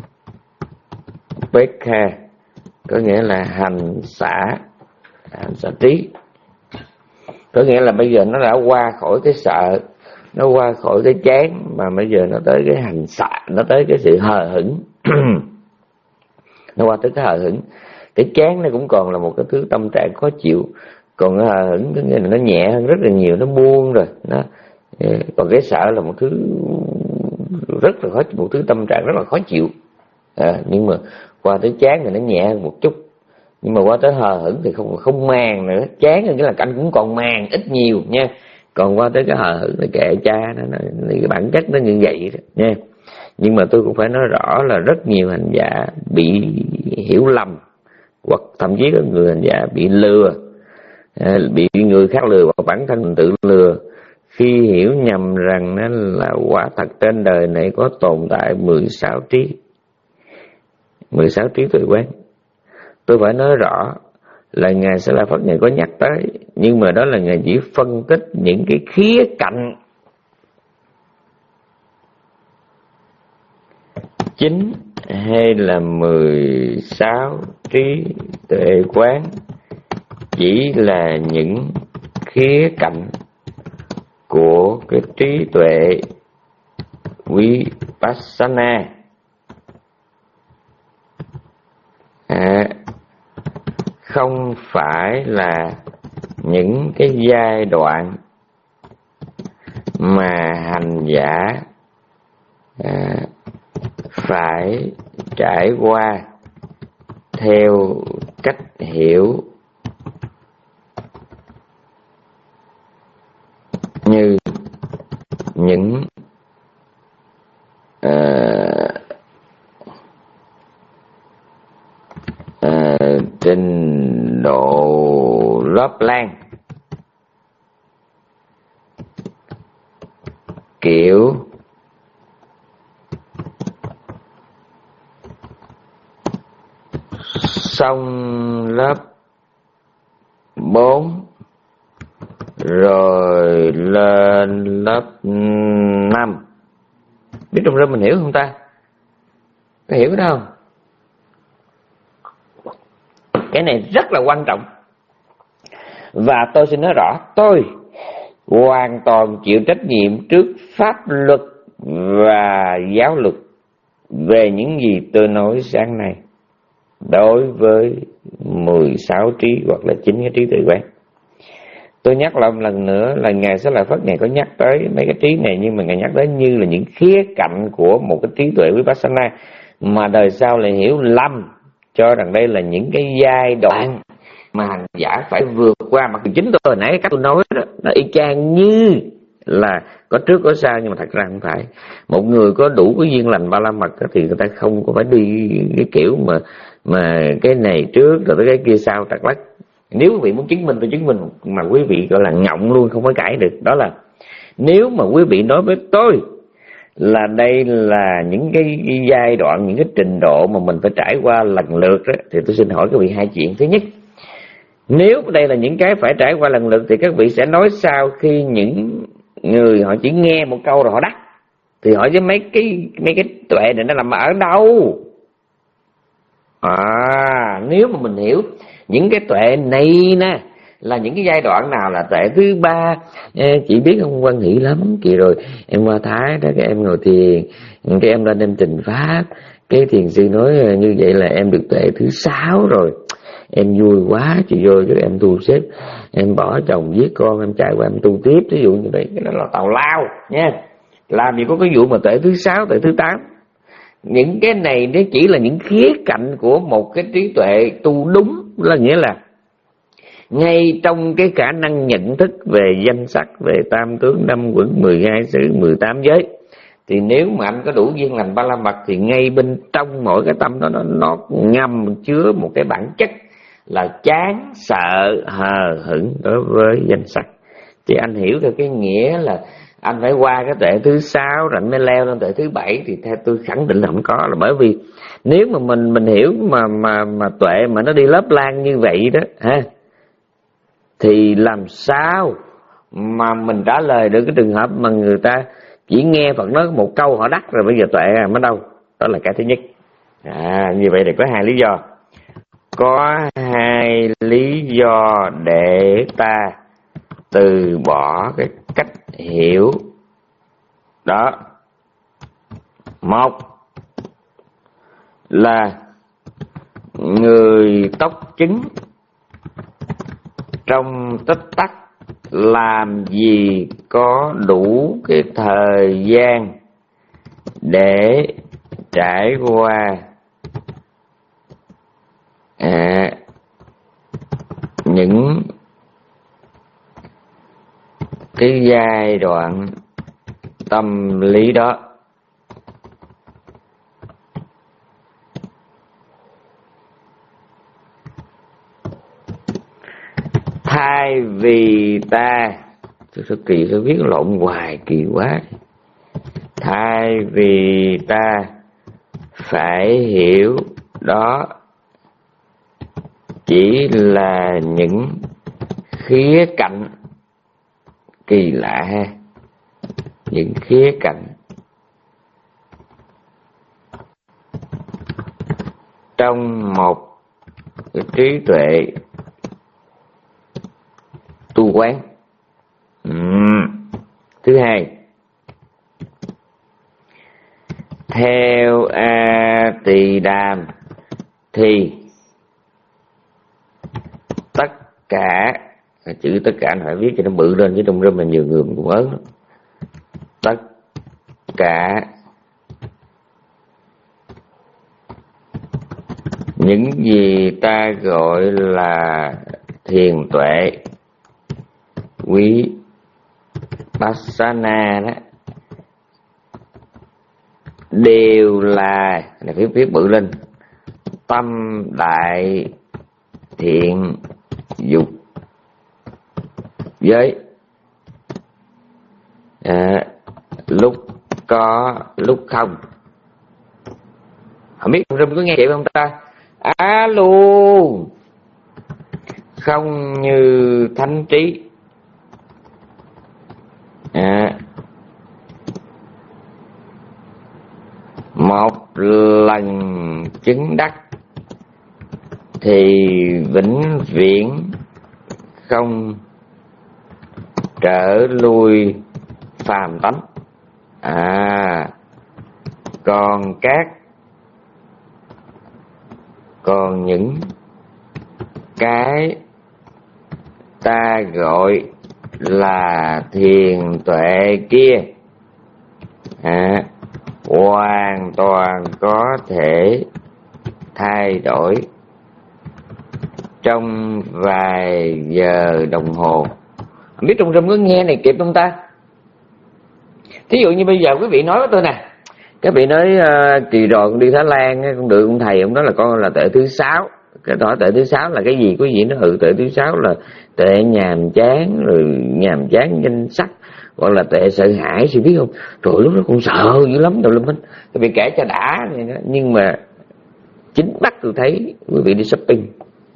Pekha, có nghĩa là hành xả, hành xả trí. Có nghĩa là bây giờ nó đã qua khỏi cái sợ, nó qua khỏi cái chán, mà bây giờ nó tới cái hành xả, nó tới cái sự hờ hững. Nó qua tới cái hờ hững. Cái chán nó cũng còn là một cái thứ tâm trạng khó chịu, còn cái hờ hững có nghĩa là nó nhẹ hơn rất là nhiều, nó buông rồi nó. Còn cái sợ là một thứ rất là khó, một thứ tâm trạng rất là khó chịu. À, nhưng mà qua tới chán thì nó nhẹ hơn một chút, nhưng mà qua tới hờ hững thì không không màng nữa. Chán nghĩa là cảnh cũng còn màng ít nhiều nha, còn qua tới cái hờ hững thì kệ cha nó, nó, cái bản chất nó như vậy đó, nha. Nhưng mà tôi cũng phải nói rõ là rất nhiều hành giả bị hiểu lầm, hoặc thậm chí có người hành giả bị lừa, à, bị người khác lừa hoặc bản thân mình tự lừa, khi hiểu nhầm rằng nó là quả thật trên đời này có tồn tại mười sáu trí, mười sáu trí tuệ quán. Tôi phải nói rõ là Ngài Sa La Phật Ngài có nhắc tới, nhưng mà đó là Ngài chỉ phân tích những cái khía cạnh chín hay là mười sáu trí tuệ quán chỉ là những khía cạnh của cái trí tuệ Vipassana. À, không phải là những cái giai đoạn mà hành giả à, phải trải qua theo cách hiểu như những uh, uh, trình độ lớp lang, kiểu xong lớp bốn rồi lên lớp năm. Biết trong rơm mình hiểu không ta? Có hiểu đó không? Cái này rất là quan trọng. Và tôi xin nói rõ, tôi hoàn toàn chịu trách nhiệm trước pháp luật và giáo luật về những gì tôi nói sáng nay đối với mười sáu trí hoặc là chín cái trí tuệ quán. Tôi nhắc lại một lần nữa là Ngài Xá Lợi Phất Ngài có nhắc tới mấy cái trí này, nhưng mà Ngài nhắc tới như là những khía cạnh của một cái trí tuệ Vipassana mà đời sau lại hiểu lầm, cho rằng đây là những cái giai đoạn mà hành giả phải vượt qua. Mặc dù chính tôi hồi nãy cách tôi nói đó, nó y chang như là có trước có sau, nhưng mà thật ra không phải. Một người có đủ cái duyên lành ba la mật thì người ta không có phải đi cái kiểu mà mà cái này trước rồi tới cái kia sau trật lắc. Nếu quý vị muốn chứng minh, tôi chứng minh mà quý vị gọi là ngọng luôn, không có cãi được. Đó là nếu mà quý vị nói với tôi là đây là những cái, cái giai đoạn, những cái trình độ mà mình phải trải qua lần lượt đó, thì tôi xin hỏi các vị hai chuyện. Thứ nhất, nếu đây là những cái phải trải qua lần lượt thì các vị sẽ nói sao khi những người họ chỉ nghe một câu rồi họ đắc? Thì hỏi với mấy cái mấy cái tuệ này nó nằm ở đâu? À, nếu mà mình hiểu những cái tuệ này nè là những cái giai đoạn nào là tuệ thứ ba, chị biết không, quan hỷ lắm kìa, rồi em qua Thái đó, cái em ngồi thiền, cái em lên em trình pháp, cái thiền sư nói như vậy là em được tuệ thứ sáu rồi, em vui quá, chị vô cho em tu xếp, em bỏ chồng giết con, em chạy qua em tu tiếp. Ví dụ như vậy, cái đó là tào lao nha. Làm gì có cái vụ mà tuệ thứ sáu, tuệ thứ tám. Những cái này nó chỉ là những khía cạnh của một cái trí tuệ tu đúng, là nghĩa là ngay trong cái khả năng nhận thức về danh sắc, về tam tướng, năm quẩn, mười hai xứ, mười tám giới, thì nếu mà anh có đủ duyên lành ba la mật thì ngay bên trong mỗi cái tâm đó nó, nó ngầm chứa một cái bản chất là chán, sợ, hờ hững đối với danh sắc. Thì anh hiểu theo cái nghĩa là anh phải qua cái tuệ thứ sáu rồi anh mới leo lên tuệ thứ bảy, thì theo tôi khẳng định là không có. Là bởi vì nếu mà mình mình hiểu mà mà mà tuệ mà nó đi lớp lang như vậy đó ha, thì làm sao mà mình trả lời được cái trường hợp mà người ta chỉ nghe Phật nói một câu họ đắc rồi bây giờ tuệ à mới đâu. Đó là cái thứ nhất. À, như vậy thì có hai lý do. Có hai lý do để ta từ bỏ cái cách hiểu đó. Một là người tóc trứng trong tích tắc làm gì có đủ cái thời gian để trải qua à, những cái giai đoạn tâm lý đó. Thay vì ta, tôi sao kỳ tôi viết lộn hoài kỳ quá. Thay vì ta phải hiểu đó chỉ là những khía cạnh, kỳ lạ ha, những khía cạnh trong một trí tuệ tu quán. uhm. Thứ hai, theo A Tỳ Đàm thì tất cả, chữ tất cả phải viết cho nó bự lên, chứ trong râm là nhiều người cũng ớn. Tất cả những gì ta gọi là thiền tuệ quý Passana đó đều là, này viết viết bự lên, tâm đại thiện dục giới, à, lúc có lúc không. Không biết rung có nghe vậy không ta? Alo, không như thánh trí, à, một lần chứng đắc thì vĩnh viễn không trở lui phàm tánh. À, còn các còn những cái ta gọi là thiền tuệ kia, à, hoàn toàn có thể thay đổi trong vài giờ đồng hồ. Không biết trong rung có nghe này kịp không ta? Thí dụ như bây giờ quý vị nói với tôi nè, các vị nói uh, kỳ rồi con đi Thái Lan, con được ông thầy ông nói là con là tuệ thứ sáu. Cái đó tuệ thứ sáu là cái gì? Quý vị nói ừ tuệ thứ sáu là tuệ nhàm chán, rồi nhàm chán danh sắc, gọi là tuệ sợ hãi, chị biết không? Trời, lúc đó con sợ dữ lắm đâu lắm hết. Các vị kể cho đã vậy đó. Nhưng mà chính mắt tôi thấy quý vị đi shopping,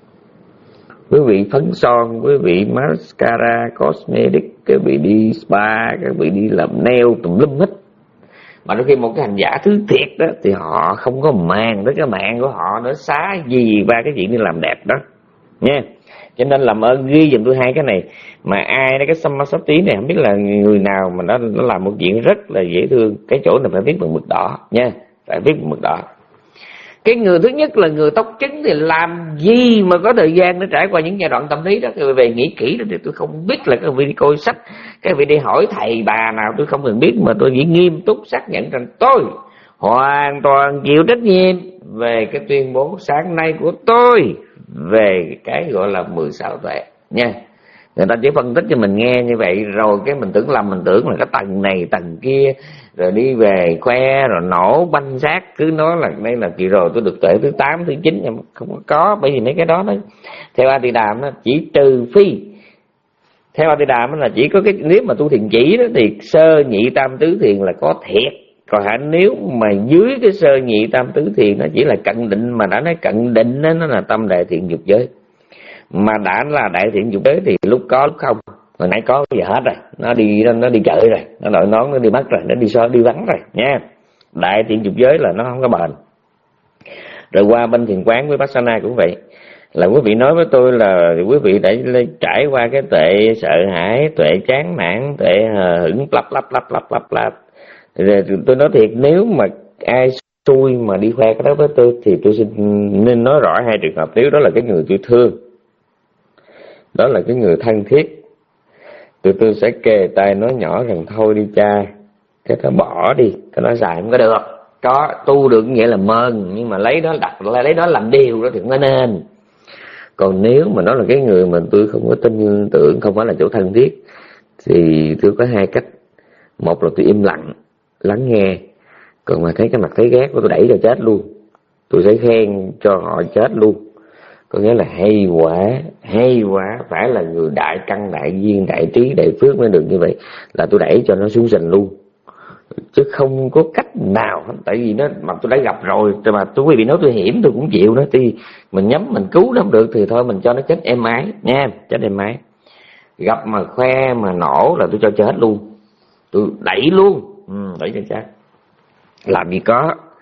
quý vị phấn son, quý vị mascara, cosmetic, các vị đi spa, các vị đi làm nail tùm lum hết. Mà đôi khi một cái hành giả thứ thiệt đó thì họ không có màng tới cái mạng của họ nữa, xá gì ba cái chuyện đi làm đẹp đó nha. Cho nên làm ơn ghi giùm tôi hai cái này. Mà ai đó cái Samasati này không biết là người nào mà nó, nó làm một chuyện rất là dễ thương. Cái chỗ này phải viết bằng mực đỏ nha, phải viết bằng mực đỏ. Cái người thứ nhất là người tóc trắng thì làm gì mà có thời gian để trải qua những giai đoạn tâm lý đó. Các vị về nghĩ kỹ đó thì tôi không biết là các vị đi coi sách, các vị đi hỏi thầy bà nào tôi không cần biết, mà tôi chỉ nghiêm túc xác nhận rằng tôi hoàn toàn chịu trách nhiệm về cái tuyên bố sáng nay của tôi về cái gọi là mười sáu tuệ nha. Người ta chỉ phân tích cho mình nghe như vậy rồi cái mình tưởng lầm, mình tưởng là cái tầng này tầng kia, rồi đi về khoe rồi nổ banh xác, cứ nói là đây là kỳ rồi tôi được tuệ thứ tám thứ chín, nhưng mà không có. Bởi vì mấy cái đó nó theo A Tỳ Đàm nó chỉ trừ phi, theo A Tỳ Đàm là chỉ có cái nếu mà tu thiền chỉ đó thì sơ nhị tam tứ thiền là có thiệt. Còn hả, nếu mà dưới cái sơ nhị tam tứ thiền nó chỉ là cận định, mà đã nói cận định đó, nó là tâm đại thiện dục giới. Mà đã là đại thiện dục giới thì lúc có lúc không. Hồi nãy có bây giờ hết rồi, nó đi nó đi chợ rồi, nó đội nón nó đi mất rồi, nó đi so đi vắng rồi nha. Đại thiện dục giới là nó không có bền. Rồi qua bên thiền quán với Vipassana cũng vậy, là quý vị nói với tôi là quý vị đã trải qua cái tuệ sợ hãi, tuệ chán nản, tuệ hững lắp lắp lắp lắp lắp lắp. Rồi tôi nói thiệt, nếu mà ai xui mà đi khoe cái đó với tôi thì tôi xin nên nói rõ hai trường hợp. Nếu đó là cái người tôi thương, đó là cái người thân thiết, tụi tôi sẽ kề tay nói nhỏ rằng thôi đi cha, cái đó bỏ đi, cái đó xài không có được. Có tu được nghĩa là mơn, nhưng mà lấy đó đặt lấy đó làm điều đó thì không nên. Còn nếu mà nó là cái người mà tôi không có tin tưởng, không phải là chỗ thân thiết, thì tôi có hai cách. Một là tôi im lặng lắng nghe, còn mà thấy cái mặt thấy ghét của tôi đẩy cho chết luôn, tôi sẽ khen cho họ chết luôn. Có nghĩa là hay quá, hay quá, phải là người đại căn, đại duyên, đại trí, đại phước mới được như vậy, là tôi đẩy cho nó xuống sình luôn. Chứ không có cách nào hết. Tại vì nó mà tôi đã gặp rồi, mà tôi quý vị nói tôi hiểm tôi cũng chịu đó. Thì mình nhắm mình cứu nó không được thì thôi mình cho nó chết êm ái nha, chết êm ái. Gặp mà khoe mà nổ là tôi cho chết luôn, tôi đẩy luôn, ừ, đẩy cho chết. Làm gì có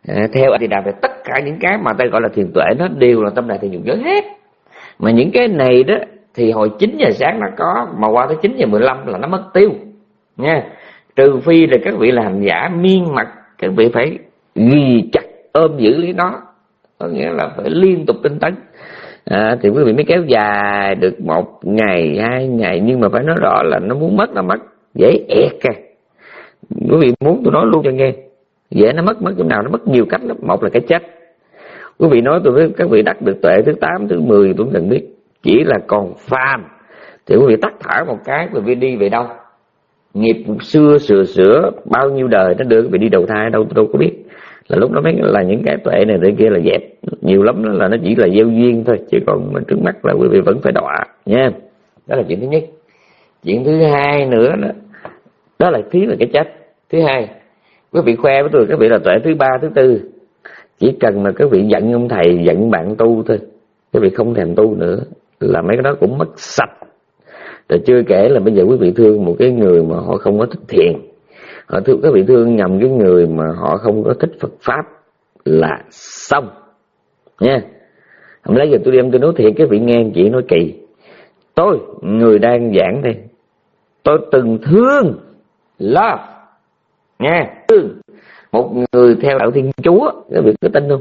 À, theo thì đạo thì tất cả những cái mà ta gọi là thiền tuệ nó đều là tâm đại thiền dụng giới hết. Mà những cái này đó thì hồi chín giờ sáng nó có, mà qua tới chín giờ mười lăm là nó mất tiêu nha. Trừ phi là các vị là hành giả miên mật, các vị phải ghi chặt ôm giữ lấy nó, có nghĩa là phải liên tục tinh tấn. À, thì quý vị mới kéo dài được một ngày, hai ngày, nhưng mà phải nói rõ là nó muốn mất nó mất dễ ẹt kìa. Quý vị muốn tôi nói luôn cho nghe, dễ nó mất mất chỗ nào, nó mất nhiều cách lắm. Một là cái chết. Quý vị nói tôi với các vị đắc được tuệ thứ tám, thứ mười tôi không cần biết, chỉ là còn phàm thì quý vị tắt thở một cái, quý vị đi về đâu? Nghiệp xưa sửa sửa bao nhiêu đời nó đưa quý vị đi đầu thai đâu, tôi đâu có biết. Là lúc đó mới là những cái tuệ này tới kia là dẹp nhiều lắm, đó là nó chỉ là gieo duyên thôi, chứ còn mà trước mắt là quý vị vẫn phải đọa nha. Đó là chuyện thứ nhất. Chuyện thứ hai nữa đó, đó là thứ là cái chết. Thứ hai, quý vị khoe với tôi các vị là tuệ thứ ba, thứ tư, chỉ cần mà các vị giận ông thầy, giận bạn tu thôi, các vị không thèm tu nữa là mấy cái đó cũng mất sạch. Rồi chưa kể là bây giờ quý vị thương một cái người mà họ không có thích thiền, họ thương các vị thương nhầm cái người mà họ không có thích Phật pháp là xong nha. Hôm nay giờ tôi đem tôi nói thiệt các vị nghe, chị nói kỳ. Tôi người đang giảng đây, tôi từng thương love nha, thương một người theo đạo Thiên Chúa, các vị có tin không?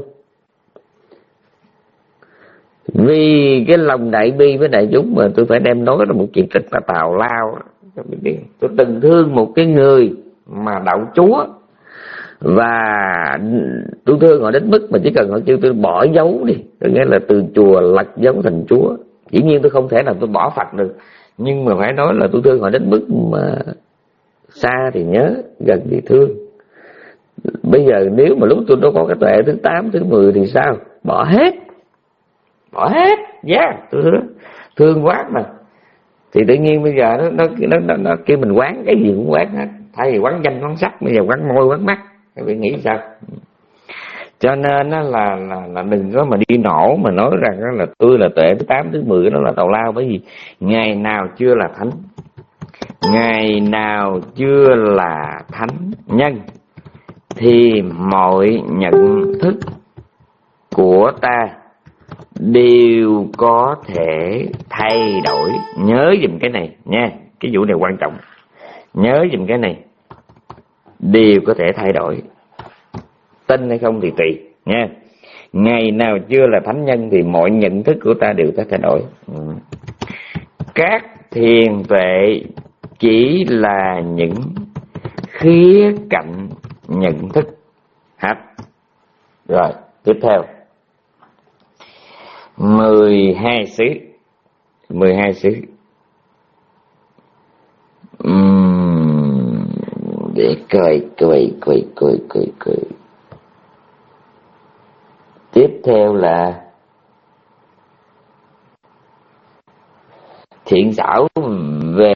Vì cái lòng đại bi với đại chúng mà tôi phải đem nói là một chuyện thật là tào lao. Tôi từng thương một cái người mà đạo Chúa, và tôi thương họ đến mức mà chỉ cần họ kêu tôi bỏ dấu đi, có nghĩa là từ chùa lật dấu thành Chúa. Dĩ nhiên tôi không thể nào tôi bỏ Phật được, nhưng mà phải nói là tôi thương họ đến mức mà xa thì nhớ, gần thì thương. Bây giờ nếu mà lúc tôi đâu có cái tuệ thứ tám, thứ mười thì sao? Bỏ hết, bỏ hết, yeah, tôi thương, thương quá mà. Thì tự nhiên bây giờ nó nó nó nó, nó kêu mình quán cái gì cũng quán hết, thay vì quán danh quán sắc, bây giờ quán môi quán mắt. Các vị nghĩ sao? Cho nên là là là đừng có mà đi nổ mà nói rằng là tôi là tuệ thứ tám, thứ mười, đó là tào lao. Bởi vì ngày nào chưa là thánh, ngày nào chưa là thánh nhân, thì mọi nhận thức của ta đều có thể thay đổi. Nhớ giùm cái này nha, cái vụ này quan trọng. Nhớ giùm cái này, đều có thể thay đổi. Tin hay không thì tùy nha. Ngày nào chưa là thánh nhân thì mọi nhận thức của ta đều có thể thay đổi. Các thiền tuệ chỉ là những khía cạnh nhận thức hết. Rồi, tiếp theo mười hai xứ. Mười hai xứ uhm, để coi coi coi coi coi coi. Tiếp theo là thiện xảo về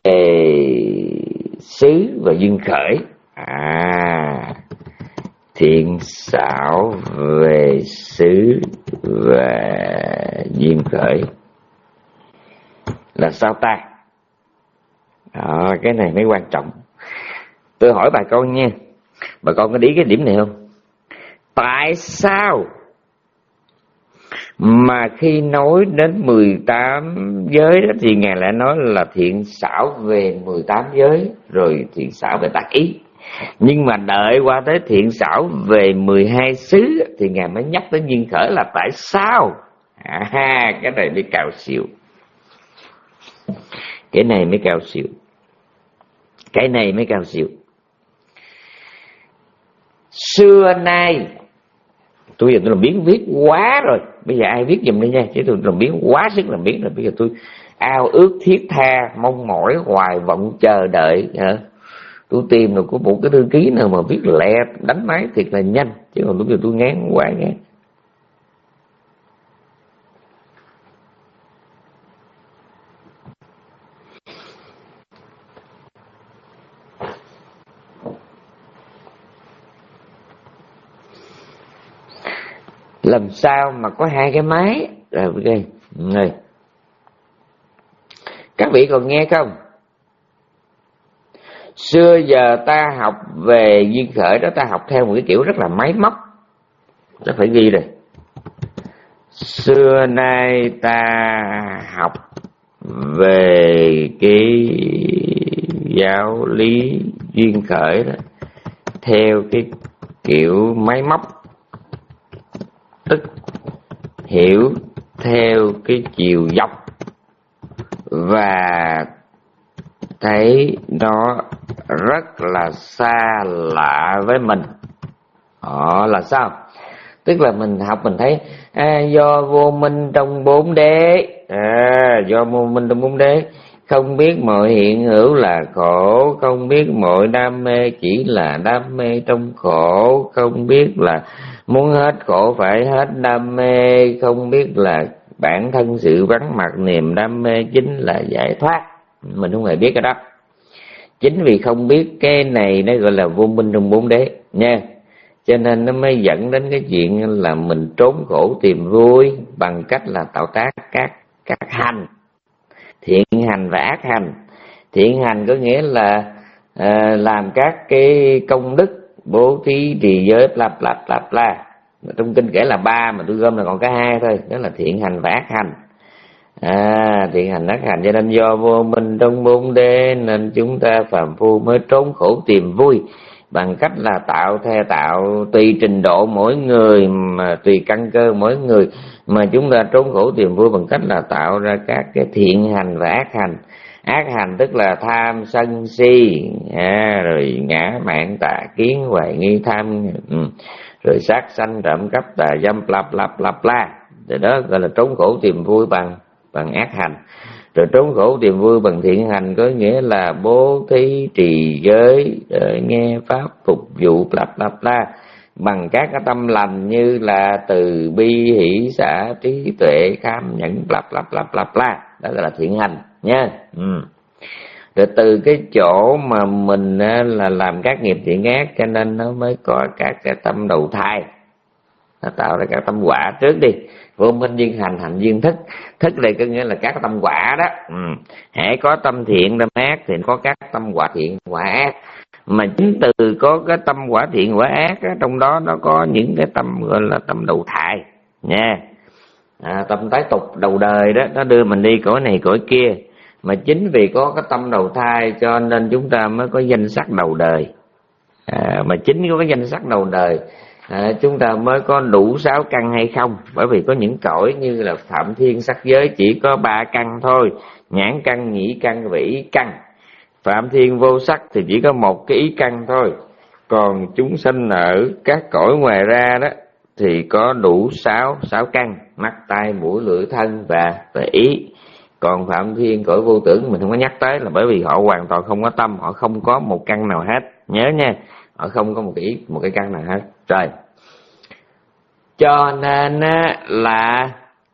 xứ và duyên khởi. À, thiện xảo về xứ và duyên khởi là sao ta? Đó, cái này mới quan trọng. Tôi hỏi bà con nha, bà con có để ý cái điểm này không? Tại sao mà khi nói đến mười tám giới đó thì Ngài lại nói là thiện xảo về mười tám giới, rồi thiện xảo về tác ý. Nhưng mà đợi qua tới thiện xảo về mười hai xứ thì Ngài mới nhắc đến duyên khởi là tại sao? À, cái này mới cao siêu. Cái này mới cao siêu. Cái này mới cao siêu. Xưa nay tôi giờ tôi làm biến viết quá rồi, bây giờ ai viết giùm đi nha, chứ tôi làm biến quá sức làm biến rồi. Bây giờ tôi ao ước thiết tha, mong mỏi hoài vọng chờ đợi hả? Tôi tìm được có một cái thư ký nào mà viết lẹ đánh máy thiệt là nhanh, chứ còn lúc giờ tôi ngán quá ngán. Làm sao mà có hai cái máy rồi? Ok, này các vị còn nghe không? Xưa giờ ta học về duyên khởi đó, ta học theo một cái kiểu rất là máy móc. chắc phải ghi đây. Xưa nay ta học về cái giáo lý duyên khởi đó theo cái kiểu máy móc, tức hiểu theo cái chiều dọc và thấy nó rất là xa lạ với mình. Họ là sao? Tức là mình học mình thấy à, do vô minh trong bốn đế, à, do vô minh trong bốn đế, không biết mọi hiện hữu là khổ, không biết mọi đam mê chỉ là đam mê trong khổ, không biết là muốn hết khổ phải hết đam mê, không biết là bản thân sự vắng mặt niềm đam mê chính là giải thoát. Mình không hề biết cái đó. Chính vì không biết cái này nó gọi là vô minh trong bốn đế nha. Cho nên nó mới dẫn đến cái chuyện là mình trốn khổ tìm vui bằng cách là tạo tác các các hành, thiện hành và ác hành. Thiện hành có nghĩa là à, làm các cái công đức bố thí trì giới bla bla bla bla. Trong kinh kể là ba mà tôi gom là còn có hai thôi, đó là thiện hành và ác hành. À, thiện hành ác hành, cho nên do vô minh trong bốn đế nên chúng ta phàm phu mới trốn khổ tìm vui bằng cách là tạo theo tạo tùy trình độ mỗi người mà tùy căn cơ mỗi người mà chúng ta trốn khổ tìm vui bằng cách là tạo ra các cái thiện hành và ác hành. Ác hành tức là tham sân si, à, rồi ngã mạn tà kiến hoài nghi tham, ừ, rồi sát sanh trộm cắp tà dâm bla bla bla bla. Thì đó gọi là trốn khổ tìm vui bằng bằng ác hành. Rồi trốn khổ tìm vui bằng thiện hành có nghĩa là bố thí trì giới, nghe pháp phục vụ bla bla bla bằng các cái tâm lành như là từ bi hỷ xả trí tuệ kham nhẫn bla bla bla bla bla. Đó là thiện hành nha. Ừ. Rồi từ cái chỗ mà mình là làm các nghiệp thiện ác cho nên nó mới có các cái tâm đầu thai, nó tạo ra các tâm quả trước đi. Vô minh duyên hành, hành duyên thức. Thức đây có nghĩa là các tâm quả đó. Ừ. Hãy có tâm thiện tâm ác thì có các tâm quả thiện quả ác. Mà chính từ có cái tâm quả thiện quả ác đó, trong đó nó có những cái tâm gọi là tâm đầu thai nha. À, tâm tái tục đầu đời đó, nó đưa mình đi cõi này cõi kia. Mà chính vì có cái tâm đầu thai cho nên chúng ta mới có danh sắc đầu đời. À, mà chính có cái danh sắc đầu đời à, chúng ta mới có đủ sáu căn hay không. Bởi vì có những cõi như là phạm thiên sắc giới chỉ có ba căn thôi, nhãn căn, nhĩ căn và ý căn. Phạm thiên vô sắc thì chỉ có một cái ý căn thôi. Còn chúng sanh ở các cõi ngoài ra đó thì có đủ sáu sáu căn: mắt, tai, mũi, lưỡi, thân và, và ý. Còn phạm thiên cõi vô tưởng mình không có nhắc tới là bởi vì họ hoàn toàn không có tâm, họ không có một căn nào hết. Nhớ nha, họ không có một cái ý, một cái căn nào hết. Rồi, cho nên là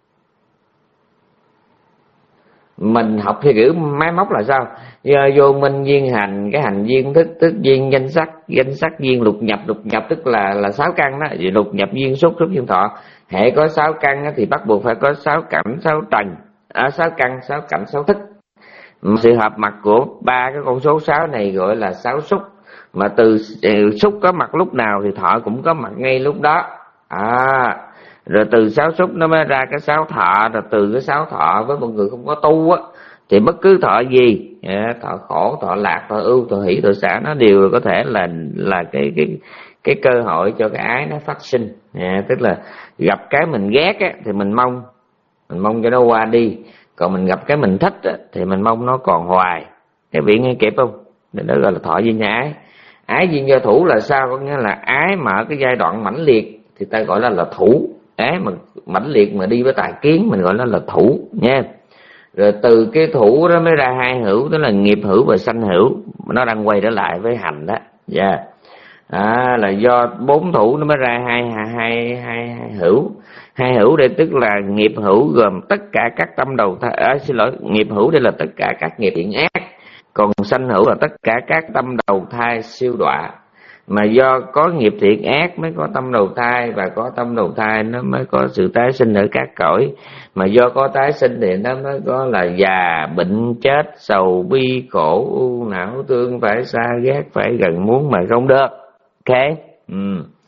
mình học theo kiểu máy móc là sao? Do vô minh duyên hành, cái hành duyên thức, tức duyên danh sắc, danh sắc duyên lục nhập, lục nhập tức là là sáu căn đó. Vì lục nhập duyên xúc, xúc duyên thọ. Hệ có sáu căn thì bắt buộc phải có sáu cảnh, sáu trần, à, sáu căn, sáu cảnh, sáu thức. Sự hợp mặt của ba cái con số sáu này gọi là sáu xúc. Mà từ xúc có mặt lúc nào thì thọ cũng có mặt ngay lúc đó. À, rồi từ sáu xúc nó mới ra cái sáu thọ, rồi từ cái sáu thọ với một người không có tu á thì bất cứ thọ gì, thọ khổ, thọ lạc, thọ ưu, thọ hỷ, thọ xả, nó đều có thể là là cái cái cái cơ hội cho cái ái nó phát sinh. À, tức là gặp cái mình ghét á thì mình mong mình mong cho nó qua đi, còn mình gặp cái mình thích á thì mình mong nó còn hoài. Cái vị nghe kịp không? Đó gọi là thọ duyên ái. Ái duyên do thủ là sao? Có nghĩa là ái mà ở cái giai đoạn mãnh liệt thì ta gọi là là thủ. Ái mà mãnh liệt mà đi với tà kiến mình gọi nó là thủ nha. Rồi từ cái thủ đó mới ra hai hữu, tức là nghiệp hữu và sanh hữu. Nó đang quay trở lại với hành đó. Dạ. Yeah. À, là do bốn thủ nó mới ra hai hai hai hai, hai hữu. Hai hữu đây tức là nghiệp hữu gồm tất cả các tâm đầu thai, à, xin lỗi, nghiệp hữu đây là tất cả các nghiệp thiện ác. Còn sanh hữu là tất cả các tâm đầu thai siêu đọa. Mà do có nghiệp thiện ác mới có tâm đầu thai, và có tâm đầu thai nó mới có sự tái sinh ở các cõi. Mà do có tái sinh thì nó mới có là già, bệnh, chết, sầu, bi, khổ, u, não, thương, phải xa, ghét, phải gần, muốn mà không được. Ok. Ừ.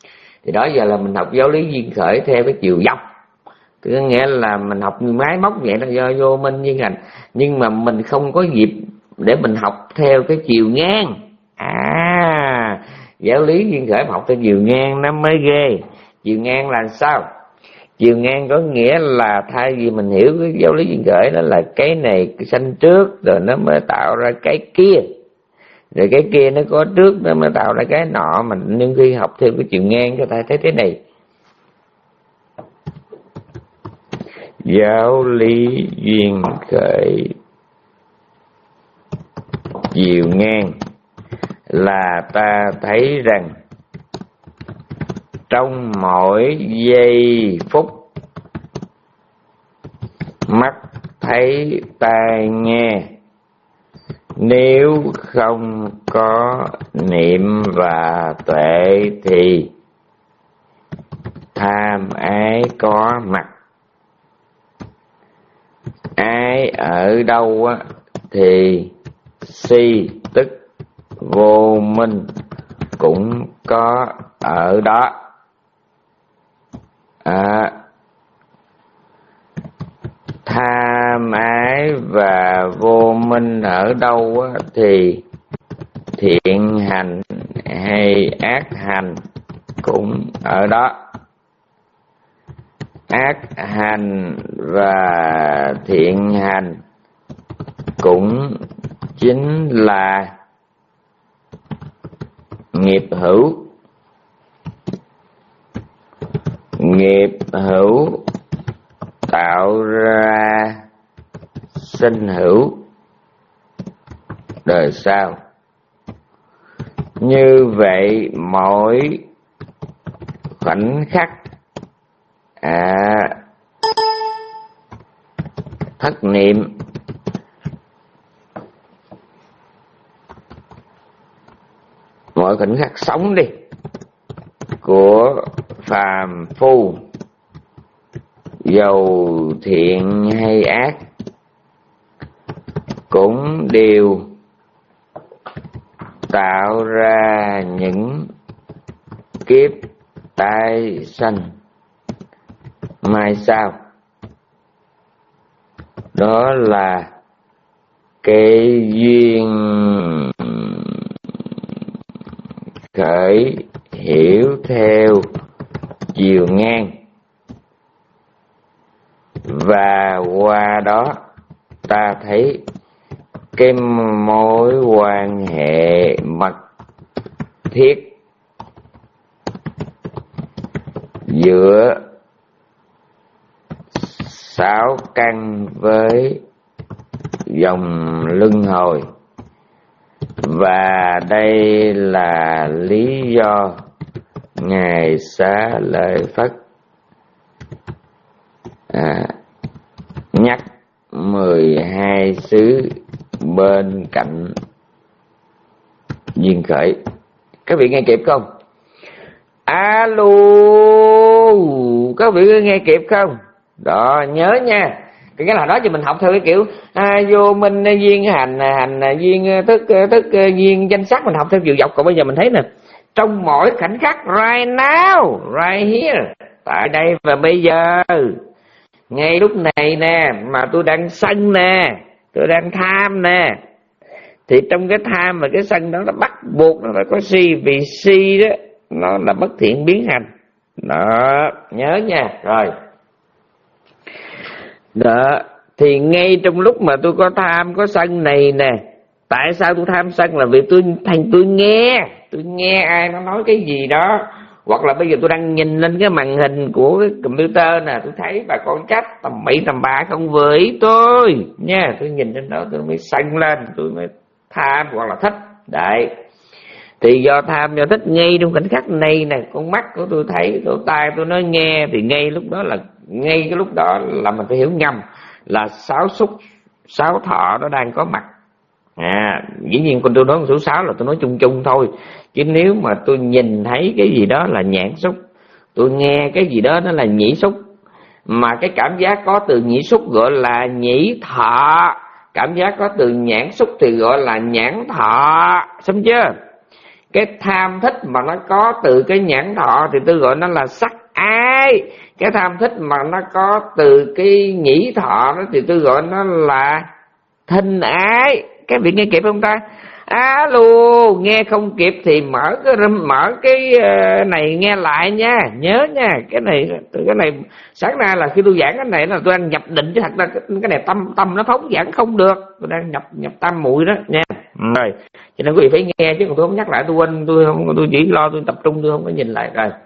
Thì đó giờ là mình học giáo lý duyên khởi theo cái chiều dọc, tức nghĩa là mình học máy móc vậy là do vô minh duyên hành, nhưng mà mình không có dịp để mình học theo cái chiều ngang. À, giáo lý duyên khởi mà học theo chiều ngang nó mới ghê. Chiều ngang là sao? Chiều ngang có nghĩa là thay vì mình hiểu cái giáo lý duyên khởi đó là cái này sanh trước rồi nó mới tạo ra cái kia, rồi cái kia nó có trước nó mới tạo ra cái nọ, mình nhưng khi học theo cái chiều ngang cho ta thấy thế này. Giáo lý duyên khởi chiều ngang là ta thấy rằng trong mỗi giây phút mắt thấy tai nghe, nếu không có niệm và tuệ thì tham ái có mặt. Ái ở đâu á, thì si tức vô minh cũng có ở đó. À, tham ái và vô minh ở đâu á, thì thiện hành hay ác hành cũng ở đó. Ác hành và thiện hành cũng chính là nghiệp hữu. Nghiệp hữu tạo ra sinh hữu đời sau. Như vậy mỗi khoảnh khắc à, thất niệm mỗi khoảnh khắc sống đi của phàm phu, dầu thiện hay ác, cũng đều tạo ra những kiếp tái sanh mai sau. Đó là cái duyên khởi hiểu theo chiều ngang, và qua đó ta thấy cái mối quan hệ mật thiết giữa sáu căn với dòng luân hồi. Và đây là lý do Ngài Xá Lợi Phất à, nhắc mười hai xứ bên cạnh duyên khởi. Các vị nghe kịp không? Alo, các vị có nghe kịp không? Đó, nhớ nha. Cái là đó thì mình học theo cái kiểu à, vô minh duyên hành hành duyên thức thức duyên danh sắc, mình học theo chiều dọc. Còn bây giờ mình thấy nè, trong mỗi khoảnh khắc right now, right here, tại đây và bây giờ, ngay lúc này nè, mà tôi đang sân nè, tôi đang tham nè, thì trong cái tham và cái sân đó nó bắt buộc nó phải có si, vì si đó nó là bất thiện biến hành. Đó, nhớ nha. Rồi đó, thì ngay trong lúc mà tôi có tham có sân này nè, tại sao tôi tham sân là vì tôi thành tôi nghe tôi nghe ai nó nói cái gì đó, hoặc là bây giờ tôi đang nhìn lên cái màn hình của cái computer nè, tôi thấy bà con trách tầm bậy tầm bạ không vừa ý tôi nha, tôi nhìn trên đó tôi mới sân lên, tôi mới tham hoặc là thích. Đấy, thì do tham do thích ngay trong khoảnh khắc này nè, con mắt của tôi thấy, lỗ tai tôi nói nghe, thì ngay lúc đó là ngay cái lúc đó là mình phải hiểu ngầm là sáu xúc sáu thọ nó đang có mặt. À, dĩ nhiên con tôi nói số sáu là tôi nói chung chung thôi, chứ nếu mà tôi nhìn thấy cái gì đó là nhãn xúc, tôi nghe cái gì đó nó là nhĩ xúc, mà cái cảm giác có từ nhĩ xúc gọi là nhĩ thọ, cảm giác có từ nhãn xúc thì gọi là nhãn thọ, xong chưa? Cái tham thích mà nó có từ cái nhãn thọ thì tôi gọi nó là sắc ái. Cái tham thích mà nó có từ cái nhĩ thọ đó thì tôi gọi nó là thinh ái. Các vị nghe kịp không ta? Alo, nghe không kịp thì mở cái mở cái này nghe lại nha, nhớ nha. Cái này cái này sáng nay là khi tôi giảng cái này là tôi đang nhập định, chứ thật ra cái này tâm tâm nó phóng giảng không được, tôi đang nhập nhập tam muội đó nha. Rồi, cho nên quý vị phải nghe, chứ còn tôi không nhắc lại tôi quên, tôi không tôi chỉ lo tôi tập trung, tôi không có nhìn lại. Rồi,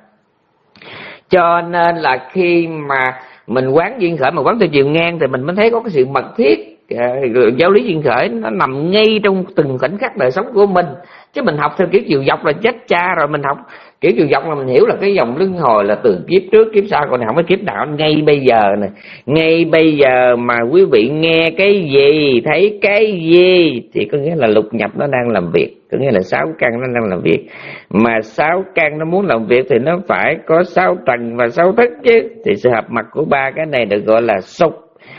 cho nên là khi mà mình quán duyên khởi mà quán theo chiều ngang thì mình mới thấy có cái sự mật thiết. Giáo lý duyên khởi nó nằm ngay trong từng khoảnh khắc đời sống của mình, chứ mình học theo kiểu chiều dọc là chết cha rồi. Mình học kiểu chiều dọc là mình hiểu là cái dòng luân hồi là từ kiếp trước kiếp sau, còn này không có kiếp nào. Ngay bây giờ này, ngay bây giờ mà quý vị nghe cái gì, thấy cái gì thì có nghĩa là lục nhập nó đang làm việc, có nghĩa là sáu căn nó đang làm việc. Mà sáu căn nó muốn làm việc thì nó phải có sáu trần và sáu thức chứ. Thì sự hợp mặt của ba cái này được gọi là xúc.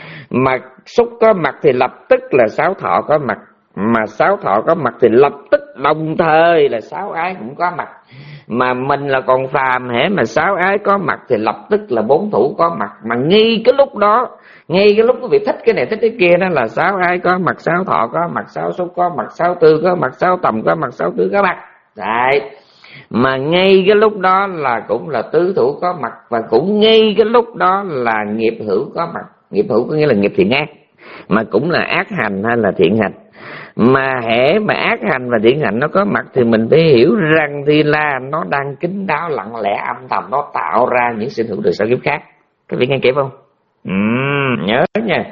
Mà xúc có mặt thì lập tức là sáu thọ có mặt, mà sáu thọ có mặt thì lập tức đồng thời là sáu ái cũng có mặt. Mà mình là còn phàm, hễ mà sáu ái có mặt thì lập tức là bốn thủ có mặt. Mà ngay cái lúc đó, ngay cái lúc quý vị thích cái này thích cái kia đó là sáu ái có mặt, sáu thọ có mặt, sáu xúc có mặt, sáu tư có mặt, sáu tầm có mặt, sáu tứ có mặt. Đấy. Mà ngay cái lúc đó là cũng là tứ thủ có mặt, và cũng ngay cái lúc đó là nghiệp hữu có mặt. Nghiệp hữu có nghĩa là nghiệp thiện ác, mà cũng là ác hành hay là thiện hành. Mà hễ mà ác hành và thiện hành nó có mặt thì mình phải hiểu rằng thì là nó đang kín đáo lặng lẽ âm thầm, nó tạo ra những sinh hữu đời sau kiếp khác. Các vị nghe kịp không? Ừ, nhớ nha.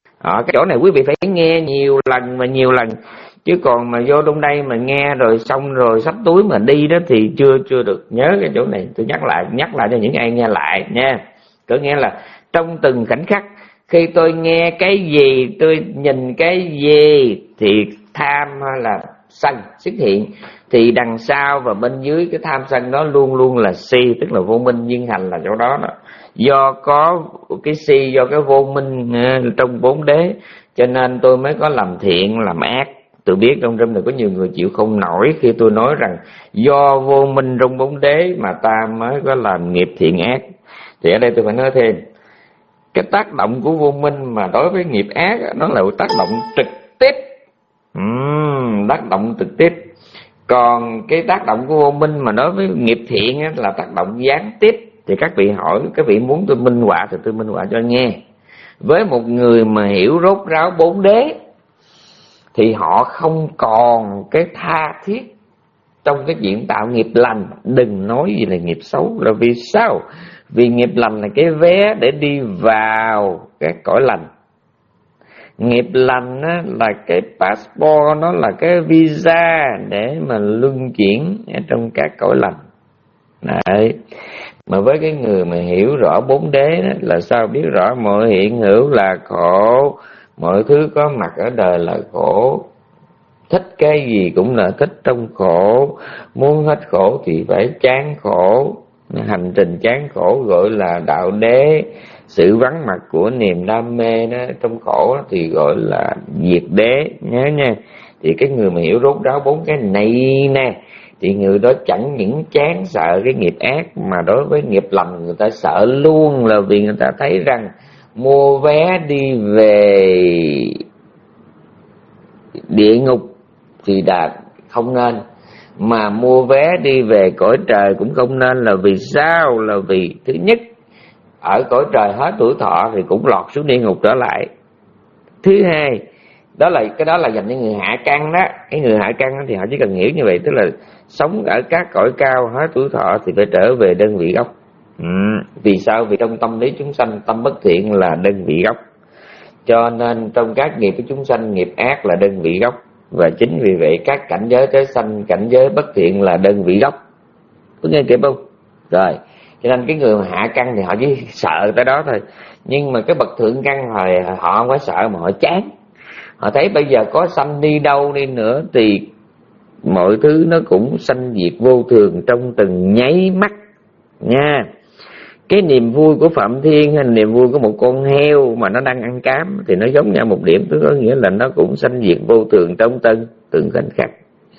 Ở cái chỗ này quý vị phải nghe nhiều lần và nhiều lần, chứ còn mà vô trong đây mà nghe rồi xong rồi xách túi mà đi đó thì chưa chưa được. Nhớ cái chỗ này, tôi nhắc lại nhắc lại cho những ai nghe lại nha. Có nghĩa là trong từng khoảnh khắc, khi tôi nghe cái gì, tôi nhìn cái gì thì tham hay là sân xuất hiện, thì đằng sau và bên dưới cái tham sân đó luôn luôn là si, tức là vô minh duyên hành là chỗ đó đó. Do có cái si, do cái vô minh trong bốn đế, cho nên tôi mới có làm thiện làm ác. Tôi biết trong râm này có nhiều người chịu không nổi khi tôi nói rằng do vô minh trong bốn đế mà ta mới có làm nghiệp thiện ác. Thì ở đây tôi phải nói thêm, cái tác động của vô minh mà đối với nghiệp ác nó là tác động trực tiếp, uhm, tác động trực tiếp. Còn cái tác động của vô minh mà đối với nghiệp thiện là tác động gián tiếp. Thì các vị hỏi, các vị muốn tôi minh họa thì tôi minh họa cho nghe. Với một người mà hiểu rốt ráo bốn đế thì họ không còn cái tha thiết trong cái chuyện tạo nghiệp lành, đừng nói gì là nghiệp xấu. Là vì sao? Vì nghiệp lành là cái vé để đi vào cái cõi lành. Nghiệp lành á, là cái passport, nó là cái visa để mà luân chuyển trong các cõi lành. Đấy. Mà với cái người mà hiểu rõ bốn đế đó, là sao biết rõ mọi hiện hữu là khổ, mọi thứ có mặt ở đời là khổ. Thích cái gì cũng là thích trong khổ, muốn hết khổ thì phải chán khổ. Hành trình chán khổ gọi là đạo đế. Sự vắng mặt của niềm đam mê đó trong khổ đó thì gọi là diệt đế. Nhớ nha. Thì cái người mà hiểu rốt ráo bốn cái này nè, thì người đó chẳng những chán sợ cái nghiệp ác, mà đối với nghiệp lành người ta sợ luôn, là vì người ta thấy rằng mua vé đi về địa ngục thì đã không nên, mà mua vé đi về cõi trời cũng không nên. Là vì sao? Là vì thứ nhất, ở cõi trời hết tuổi thọ thì cũng lọt xuống địa ngục trở lại. Thứ hai, đó là cái đó là dành cho người hạ căn đó. Cái người hạ căn thì họ chỉ cần hiểu như vậy, tức là sống ở các cõi cao hết tuổi thọ thì phải trở về đơn vị gốc. Ừ. Vì sao? Vì trong tâm lý chúng sanh, tâm bất thiện là đơn vị gốc, cho nên trong các nghiệp của chúng sanh, nghiệp ác là đơn vị gốc. Và chính vì vậy các cảnh giới tới sanh, cảnh giới bất thiện là đơn vị gốc. Có nghe kịp không? Rồi, cho nên cái người hạ căn thì họ chỉ sợ tới đó thôi. Nhưng mà cái bậc thượng căn thì họ không phải sợ mà họ chán. Họ thấy bây giờ có sanh đi đâu đi nữa thì mọi thứ nó cũng sanh diệt vô thường trong từng nháy mắt nha. Cái niềm vui của Phạm Thiên hay niềm vui của một con heo mà nó đang ăn cám thì nó giống nhau một điểm, tức có nghĩa là nó cũng sanh diệt vô thường trong từng từng khoảnh khắc.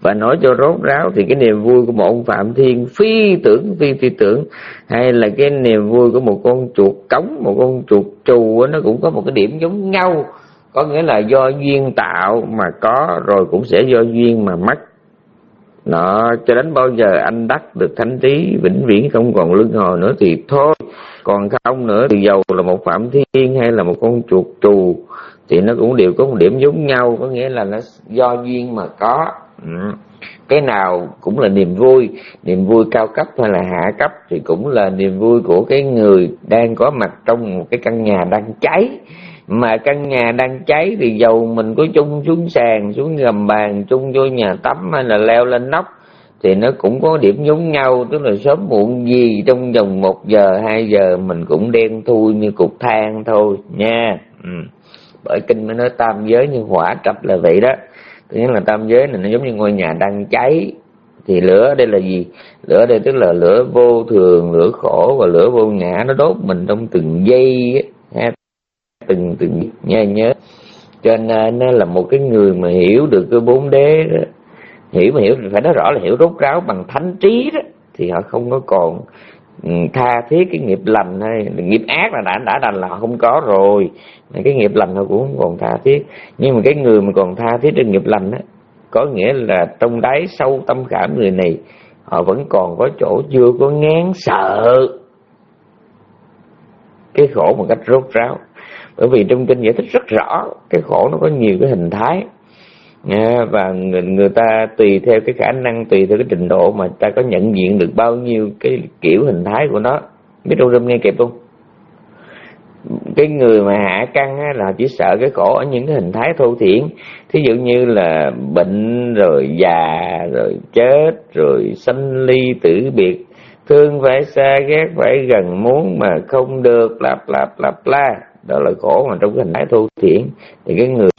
Và nói cho rốt ráo thì cái niềm vui của một ông Phạm Thiên phi tưởng phi phi tưởng, hay là cái niềm vui của một con chuột cống, một con chuột trù, nó cũng có một cái điểm giống nhau. Có nghĩa là do duyên tạo mà có, rồi cũng sẽ do duyên mà mất. Nó cho đến bao giờ anh đắc được thánh trí vĩnh viễn không còn luân hồi nữa thì thôi. Còn không nữa thì dầu là một Phạm Thiên hay là một con chuột trù thì nó cũng đều có một điểm giống nhau, có nghĩa là nó do duyên mà có. Ừ. Cái nào cũng là niềm vui, niềm vui cao cấp hay là hạ cấp thì cũng là niềm vui của cái người đang có mặt trong một cái căn nhà đang cháy. Mà căn nhà đang cháy thì dầu mình có chung xuống sàn, xuống gầm bàn, chung vô nhà tắm hay là leo lên nóc thì nó cũng có điểm giống nhau, tức là sớm muộn gì trong vòng một giờ, hai giờ mình cũng đen thui như cục than thôi nha. Ừ. Bởi kinh mới nói tam giới như hỏa trập là vậy đó. Tức là tam giới này nó giống như ngôi nhà đang cháy. Thì lửa ở đây là gì? Lửa ở đây tức là lửa vô thường, lửa khổ và lửa vô ngã, nó đốt mình trong từng giây ha, từng từng nha nhớ. Cho nên nó là một cái người mà hiểu được cái bốn đế đó, hiểu mà hiểu phải nói rõ là hiểu rốt ráo bằng thánh trí đó, thì họ không có còn tha thiết cái nghiệp lành hay nghiệp ác là đã đã đành là họ không có rồi. Cái nghiệp lành họ cũng không còn tha thiết. Nhưng mà cái người mà còn tha thiết trên nghiệp lành á, có nghĩa là trong đáy sâu tâm khảm người này họ vẫn còn có chỗ chưa có ngán sợ cái khổ một cách rốt ráo. Bởi vì trong kinh giải thích rất rõ cái khổ nó có nhiều cái hình thái. À, và người, người ta tùy theo cái khả năng, tùy theo cái trình độ mà ta có nhận diện được bao nhiêu cái kiểu hình thái của nó. Biết đâu râm nghe kịp không? Cái người mà hạ căn á, là chỉ sợ cái khổ ở những cái hình thái thô thiển. Thí dụ như là bệnh, rồi già, rồi chết, rồi sanh ly tử biệt, thương phải xa, ghét phải gần, muốn mà không được, lạp lạp lạp la. Đó là khổ mà trong cái hình thái thô thiển. Thì cái người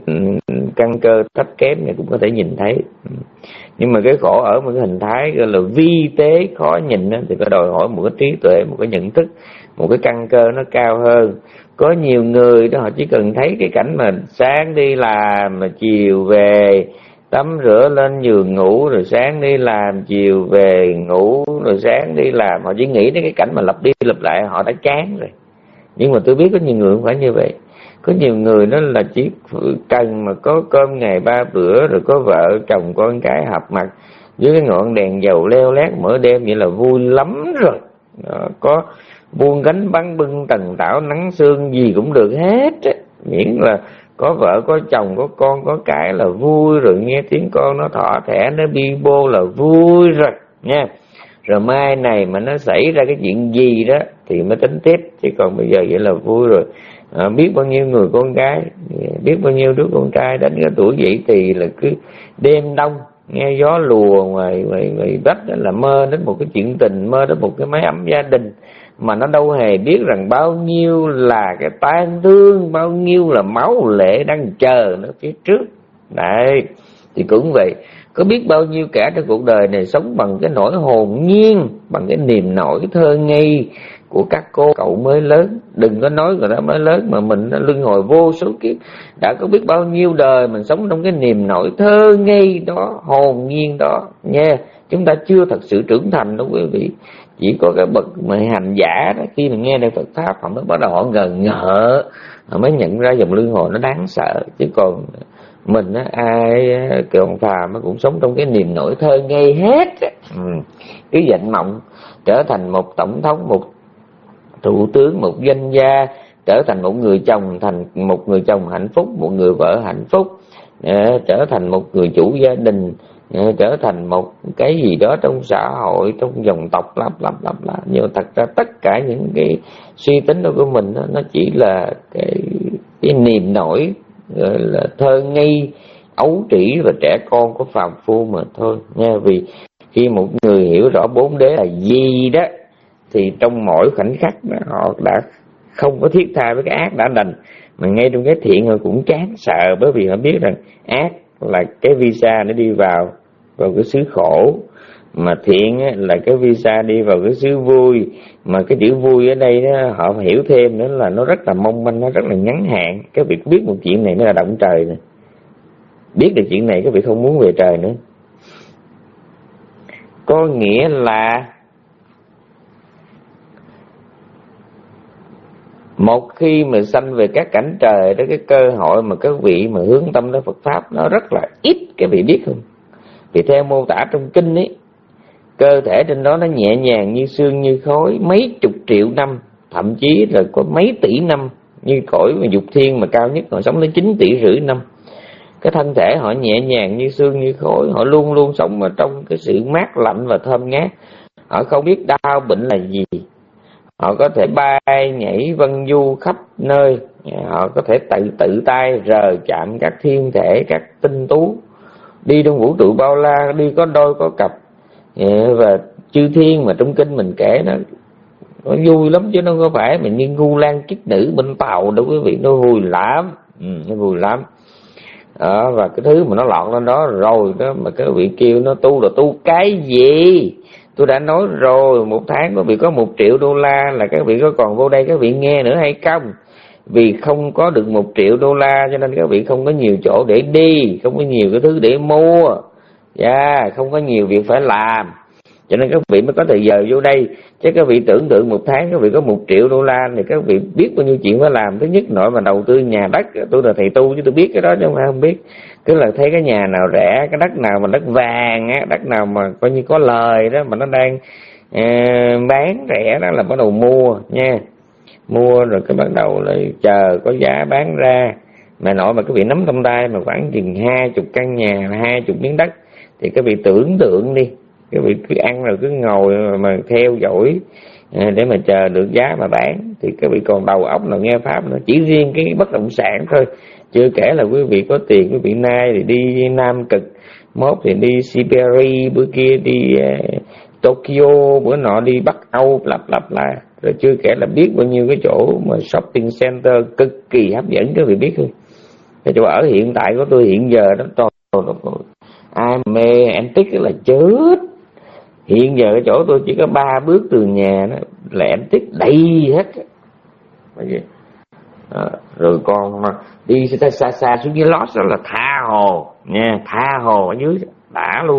căn cơ thấp kém này cũng có thể nhìn thấy. Nhưng mà cái khổ ở một cái hình thái gọi là vi tế khó nhìn đó, thì phải đòi hỏi một cái trí tuệ, một cái nhận thức, một cái căn cơ nó cao hơn. Có nhiều người đó họ chỉ cần thấy cái cảnh mà sáng đi làm mà chiều về, tắm rửa lên giường ngủ, rồi sáng đi làm chiều về ngủ, rồi sáng đi làm, họ chỉ nghĩ đến cái cảnh mà lặp đi lặp lại họ đã chán rồi. Nhưng mà tôi biết có nhiều người không phải như vậy. Có nhiều người đó là chỉ cần mà có cơm ngày ba bữa, rồi có vợ chồng con cái hợp mặt dưới cái ngọn đèn dầu leo lét mỗi đêm, vậy là vui lắm rồi. Đó, có buông gánh bắn bưng tần tảo nắng sương gì cũng được hết ấy. Miễn là có vợ có chồng có con có cái là vui rồi, nghe tiếng con nó thỏ thẻ nó bi bô là vui rồi nha. Rồi mai này mà nó xảy ra cái chuyện gì đó thì mới tính tiếp, chứ còn bây giờ vậy là vui rồi. À, biết bao nhiêu người con gái, biết bao nhiêu đứa con trai đến cái tuổi dậy thì là cứ đêm đông nghe gió lùa ngoài ngoài ngoài đất là mơ đến một cái chuyện tình, mơ đến một cái mái ấm gia đình, mà nó đâu hề biết rằng bao nhiêu là cái tan thương, bao nhiêu là máu lệ đang chờ nó phía trước. Đấy, thì cũng vậy. Có biết bao nhiêu kẻ trên cuộc đời này sống bằng cái nỗi hồn nhiên, bằng cái niềm nổi thơ ngây của các cô cậu mới lớn. Đừng có nói người đó mới lớn mà mình đã luân hồi vô số kiếp. Đã có biết bao nhiêu đời mình sống trong cái niềm nổi thơ ngây đó, hồn nhiên đó nha. Chúng ta chưa thật sự trưởng thành đâu quý vị. Chỉ có cái bậc mà hành giả đó, khi mà nghe được Phật Pháp họ mới bắt đầu họ ngờ ngợ, họ mới nhận ra dòng luân hồi nó đáng sợ. Chứ còn mình á, ai còn phàm nó cũng sống trong cái niềm nổi thơ ngây hết. Ừ. Cứ vọng mộng trở thành một tổng thống, một thủ tướng, một doanh gia, trở thành một người chồng, thành một người chồng hạnh phúc, một người vợ hạnh phúc, trở thành một người chủ gia đình, trở thành một cái gì đó trong xã hội, trong dòng tộc lắp lắp lắp lắp. Nhưng thật ra tất cả những cái suy tính đó của mình đó, nó chỉ là cái cái niềm nổi gọi là thơ ngây, ấu trĩ và trẻ con của phàm phu mà thôi nha. Vì khi một người hiểu rõ bốn đế là gì đó thì trong mỗi khoảnh khắc đó, họ đã không có thiết tha với cái ác đã đành, mà ngay trong cái thiện họ cũng chán sợ, bởi vì họ biết rằng ác là cái visa để đi vào vào cái xứ khổ, mà thiện là cái visa đi vào cái xứ vui. Mà cái chữ vui ở đây đó, họ hiểu thêm nữa là nó rất là mong manh, nó rất là ngắn hạn. Cái việc biết một chuyện này nó là động trời này, biết được chuyện này cái việc không muốn về trời nữa. có nghĩa là một khi mà sanh về các cảnh trời đó, cái cơ hội mà các vị mà hướng tâm đến Phật Pháp nó rất là ít, các vị biết không? Vì theo mô tả trong kinh ấy, cơ thể trên đó nó nhẹ nhàng như sương như khói mấy chục triệu năm, thậm chí là có mấy tỷ năm, như cõi mà dục thiên mà cao nhất họ sống đến chín tỷ rưỡi năm. Cái thân thể họ nhẹ nhàng như sương như khói, họ luôn luôn sống ở trong cái sự mát lạnh và thơm ngát. Họ không biết đau bệnh là gì, họ có thể bay nhảy vân du khắp nơi, họ có thể tự tự tay rờ chạm các thiên thể, các tinh tú, đi trong vũ trụ bao la, đi có đôi có cặp. Và chư thiên mà trong kinh mình kể nó nó vui lắm, chứ nó không phải mà như ngu lan kiết nữ bên tàu đâu quý vị, nó vui lắm. Ừ, nó vui lắm. Đó, và cái thứ mà nó lọt lên đó rồi đó mà các vị kêu nó tu là tu cái gì? Tôi đã nói rồi, một tháng các vị có một triệu đô la là các vị có còn vô đây các vị nghe nữa hay không? Vì không có được một triệu đô la cho nên các vị không có nhiều chỗ để đi, không có nhiều cái thứ để mua, yeah, không có nhiều việc phải làm, cho nên các vị mới có thời giờ vô đây. Chứ các vị tưởng tượng một tháng các vị có một triệu đô la thì các vị biết bao nhiêu chuyện phải làm. Thứ nhất nội mà đầu tư nhà đất, tôi là thầy tu chứ tôi biết cái đó chứ không phải không biết. Cứ là thấy cái nhà nào rẻ, cái đất nào mà đất vàng á, đất nào mà coi như có lời đó mà nó đang uh, bán rẻ đó là bắt đầu mua nha. Mua rồi cái bắt đầu là chờ có giá bán ra. Mà nội mà các vị nắm trong tay mà khoảng chừng hai chục căn nhà, hai chục miếng đất thì các vị tưởng tượng đi, các vị cứ ăn rồi cứ ngồi mà, mà theo dõi à, để mà chờ được giá mà bán thì các vị còn đầu óc nào nghe pháp nữa. Chỉ riêng cái bất động sản thôi, chưa kể là quý vị có tiền, quý vị nay thì đi Nam Cực, mốt thì đi Siberia, bữa kia đi uh, Tokyo, bữa nọ đi Bắc Âu, lặp lặp lại, rồi chưa kể là biết bao nhiêu cái chỗ mà shopping center cực kỳ hấp dẫn, các vị biết không? Cái chỗ ở hiện tại của tôi hiện giờ đó to, ai mê antique là chết. Hiện giờ cái chỗ tôi chỉ có ba bước từ nhà đó là antique đầy hết. À, rồi còn mà đi xa xa, xa xuống dưới Los đó là tha hồ nha, tha hồ ở dưới đã luôn.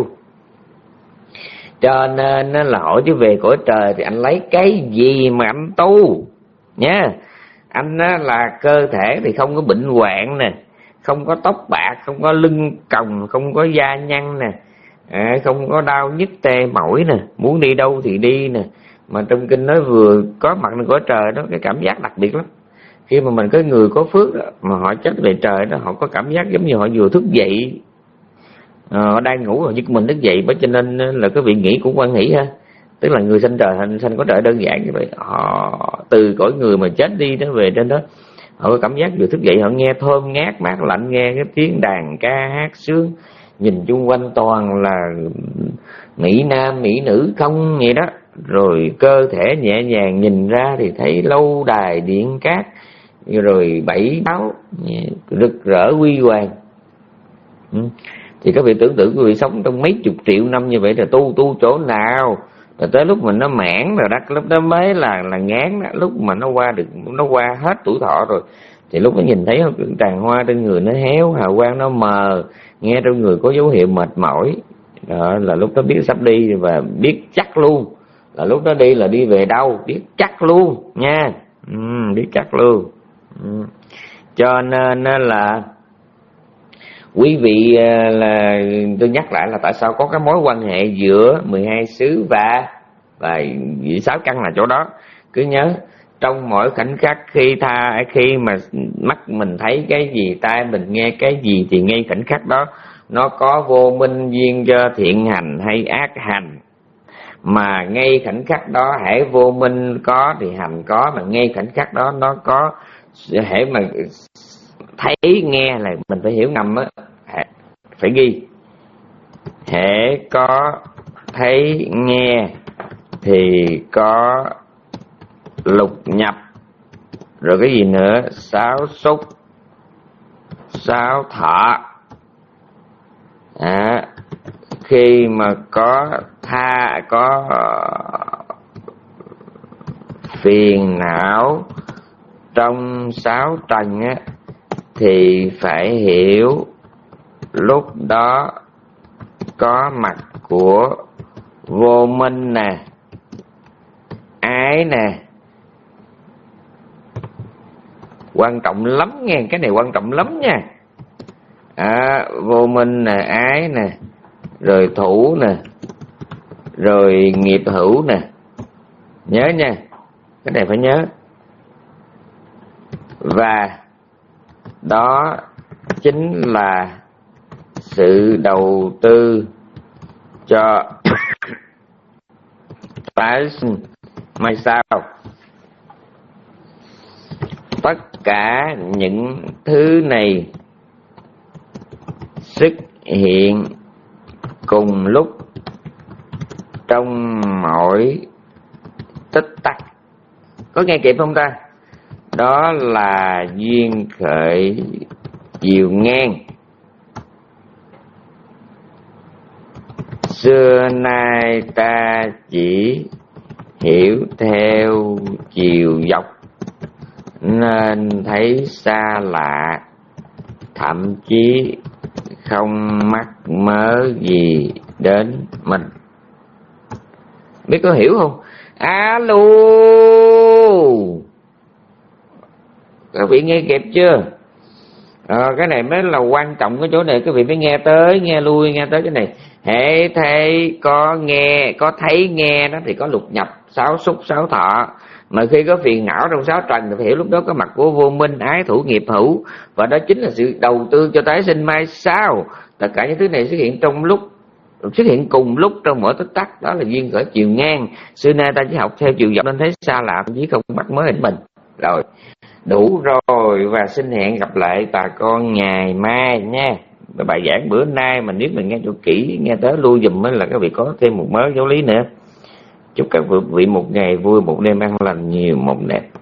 Cho nên là hỏi chứ về cõi trời thì anh lấy cái gì mà anh tu nha. Anh á, là cơ thể thì không có bệnh hoạn nè, không có tóc bạc, không có lưng còng, không có da nhăn nè, à, không có đau nhức tê mỏi nè, muốn đi đâu thì đi nè. Mà trong kinh nói vừa có mặt lên cõi trời đó, cái cảm giác đặc biệt lắm. Khi mà mình có người có phước đó, mà họ chết về trời đó, họ có cảm giác giống như họ vừa thức dậy, à, họ đang ngủ rồi nhưng mình thức dậy. Bởi cho nên là cái vị nghĩ cũng quan hỷ ha, tức là người sanh trời hành sanh cõi trời đơn giản như vậy. Họ từ cõi người mà chết đi nó về trên đó, họ có cảm giác vừa thức dậy, họ nghe thơm ngát mát lạnh, nghe cái tiếng đàn ca hát sướng, nhìn chung quanh toàn là mỹ nam mỹ nữ không vậy đó. Rồi cơ thể nhẹ nhàng, nhìn ra thì thấy lâu đài điện cát, rồi bảy báo rực rỡ huy hoàng. Ừ. Thì các vị tưởng tượng quý vị sống trong mấy chục triệu năm như vậy là tu tu chỗ nào? Rồi tới lúc mình nó mãn rồi đó, lúc đó mới là là ngán đó. Lúc mà nó qua được, nó qua hết tuổi thọ rồi thì lúc nó nhìn thấy tràng hoa trên người nó héo, hào quang nó mờ, nghe trong người có dấu hiệu mệt mỏi, đó là lúc đó biết sắp đi. Và biết chắc luôn là lúc đó đi là đi về đâu, biết chắc luôn nha. Ừ, biết chắc luôn. Ừ. Cho nên là quý vị, là tôi nhắc lại là tại sao có cái mối quan hệ giữa mười hai xứ và và sáu căn là chỗ đó. Cứ nhớ trong mỗi khoảnh khắc khi tha khi mà mắt mình thấy cái gì, tai mình nghe cái gì thì ngay khoảnh khắc đó nó có vô minh duyên cho thiện hành hay ác hành. Mà ngay khoảnh khắc đó hễ vô minh có thì hành có, mà ngay khoảnh khắc đó nó có, hễ mà thấy nghe là mình phải hiểu ngầm á, phải ghi hễ có thấy nghe thì có lục nhập, rồi cái gì nữa, sáu xúc, sáu thọ. À, khi mà có tha, có phiền não trong sáu trần á, thì phải hiểu lúc đó có mặt của vô minh nè, ái nè. Quan trọng lắm nghe, cái này quan trọng lắm nha. À, vô minh nè, ái nè, rồi thủ nè, rồi nghiệp hữu nè. Nhớ nha, cái này phải nhớ. Và đó chính là sự đầu tư cho tái sinh mai sau. Tất cả những thứ này xuất hiện cùng lúc trong mỗi tích tắc. Có nghe kịp không ta? Đó là duyên khởi diệu ngang. Xưa nay ta chỉ hiểu theo chiều dọc nên thấy xa lạ, thậm chí không mắc mớ gì đến mình. Biết có hiểu không? Alo, các vị nghe kịp chưa? À, cái này mới là quan trọng cái chỗ này. Các vị phải nghe tới, nghe lui, nghe tới cái này. Hễ thấy có nghe, có thấy nghe đó thì có lục nhập, sáu xúc, sáu thọ. Mà khi có phiền não trong sáu trần thì phải hiểu lúc đó có mặt của vô minh, ái, thủ, nghiệp, hữu. Và đó chính là sự đầu tư cho tái sinh mai sau. Tất cả những thứ này xuất hiện trong lúc, xuất hiện cùng lúc trong mỗi tích tắc. Đó là duyên khởi chiều ngang. Xưa nay ta chỉ học theo chiều dọc nên thấy xa lạ, chỉ không bắt mới hình mình. Rồi, đủ rồi, và xin hẹn gặp lại bà con ngày mai nha. Bài giảng bữa nay mà nếu mình nghe cho kỹ, nghe tới lui dùm mới là các vị có thêm một mớ giáo lý nữa. Chúc các vị một ngày vui, một đêm an lành, nhiều mộng đẹp.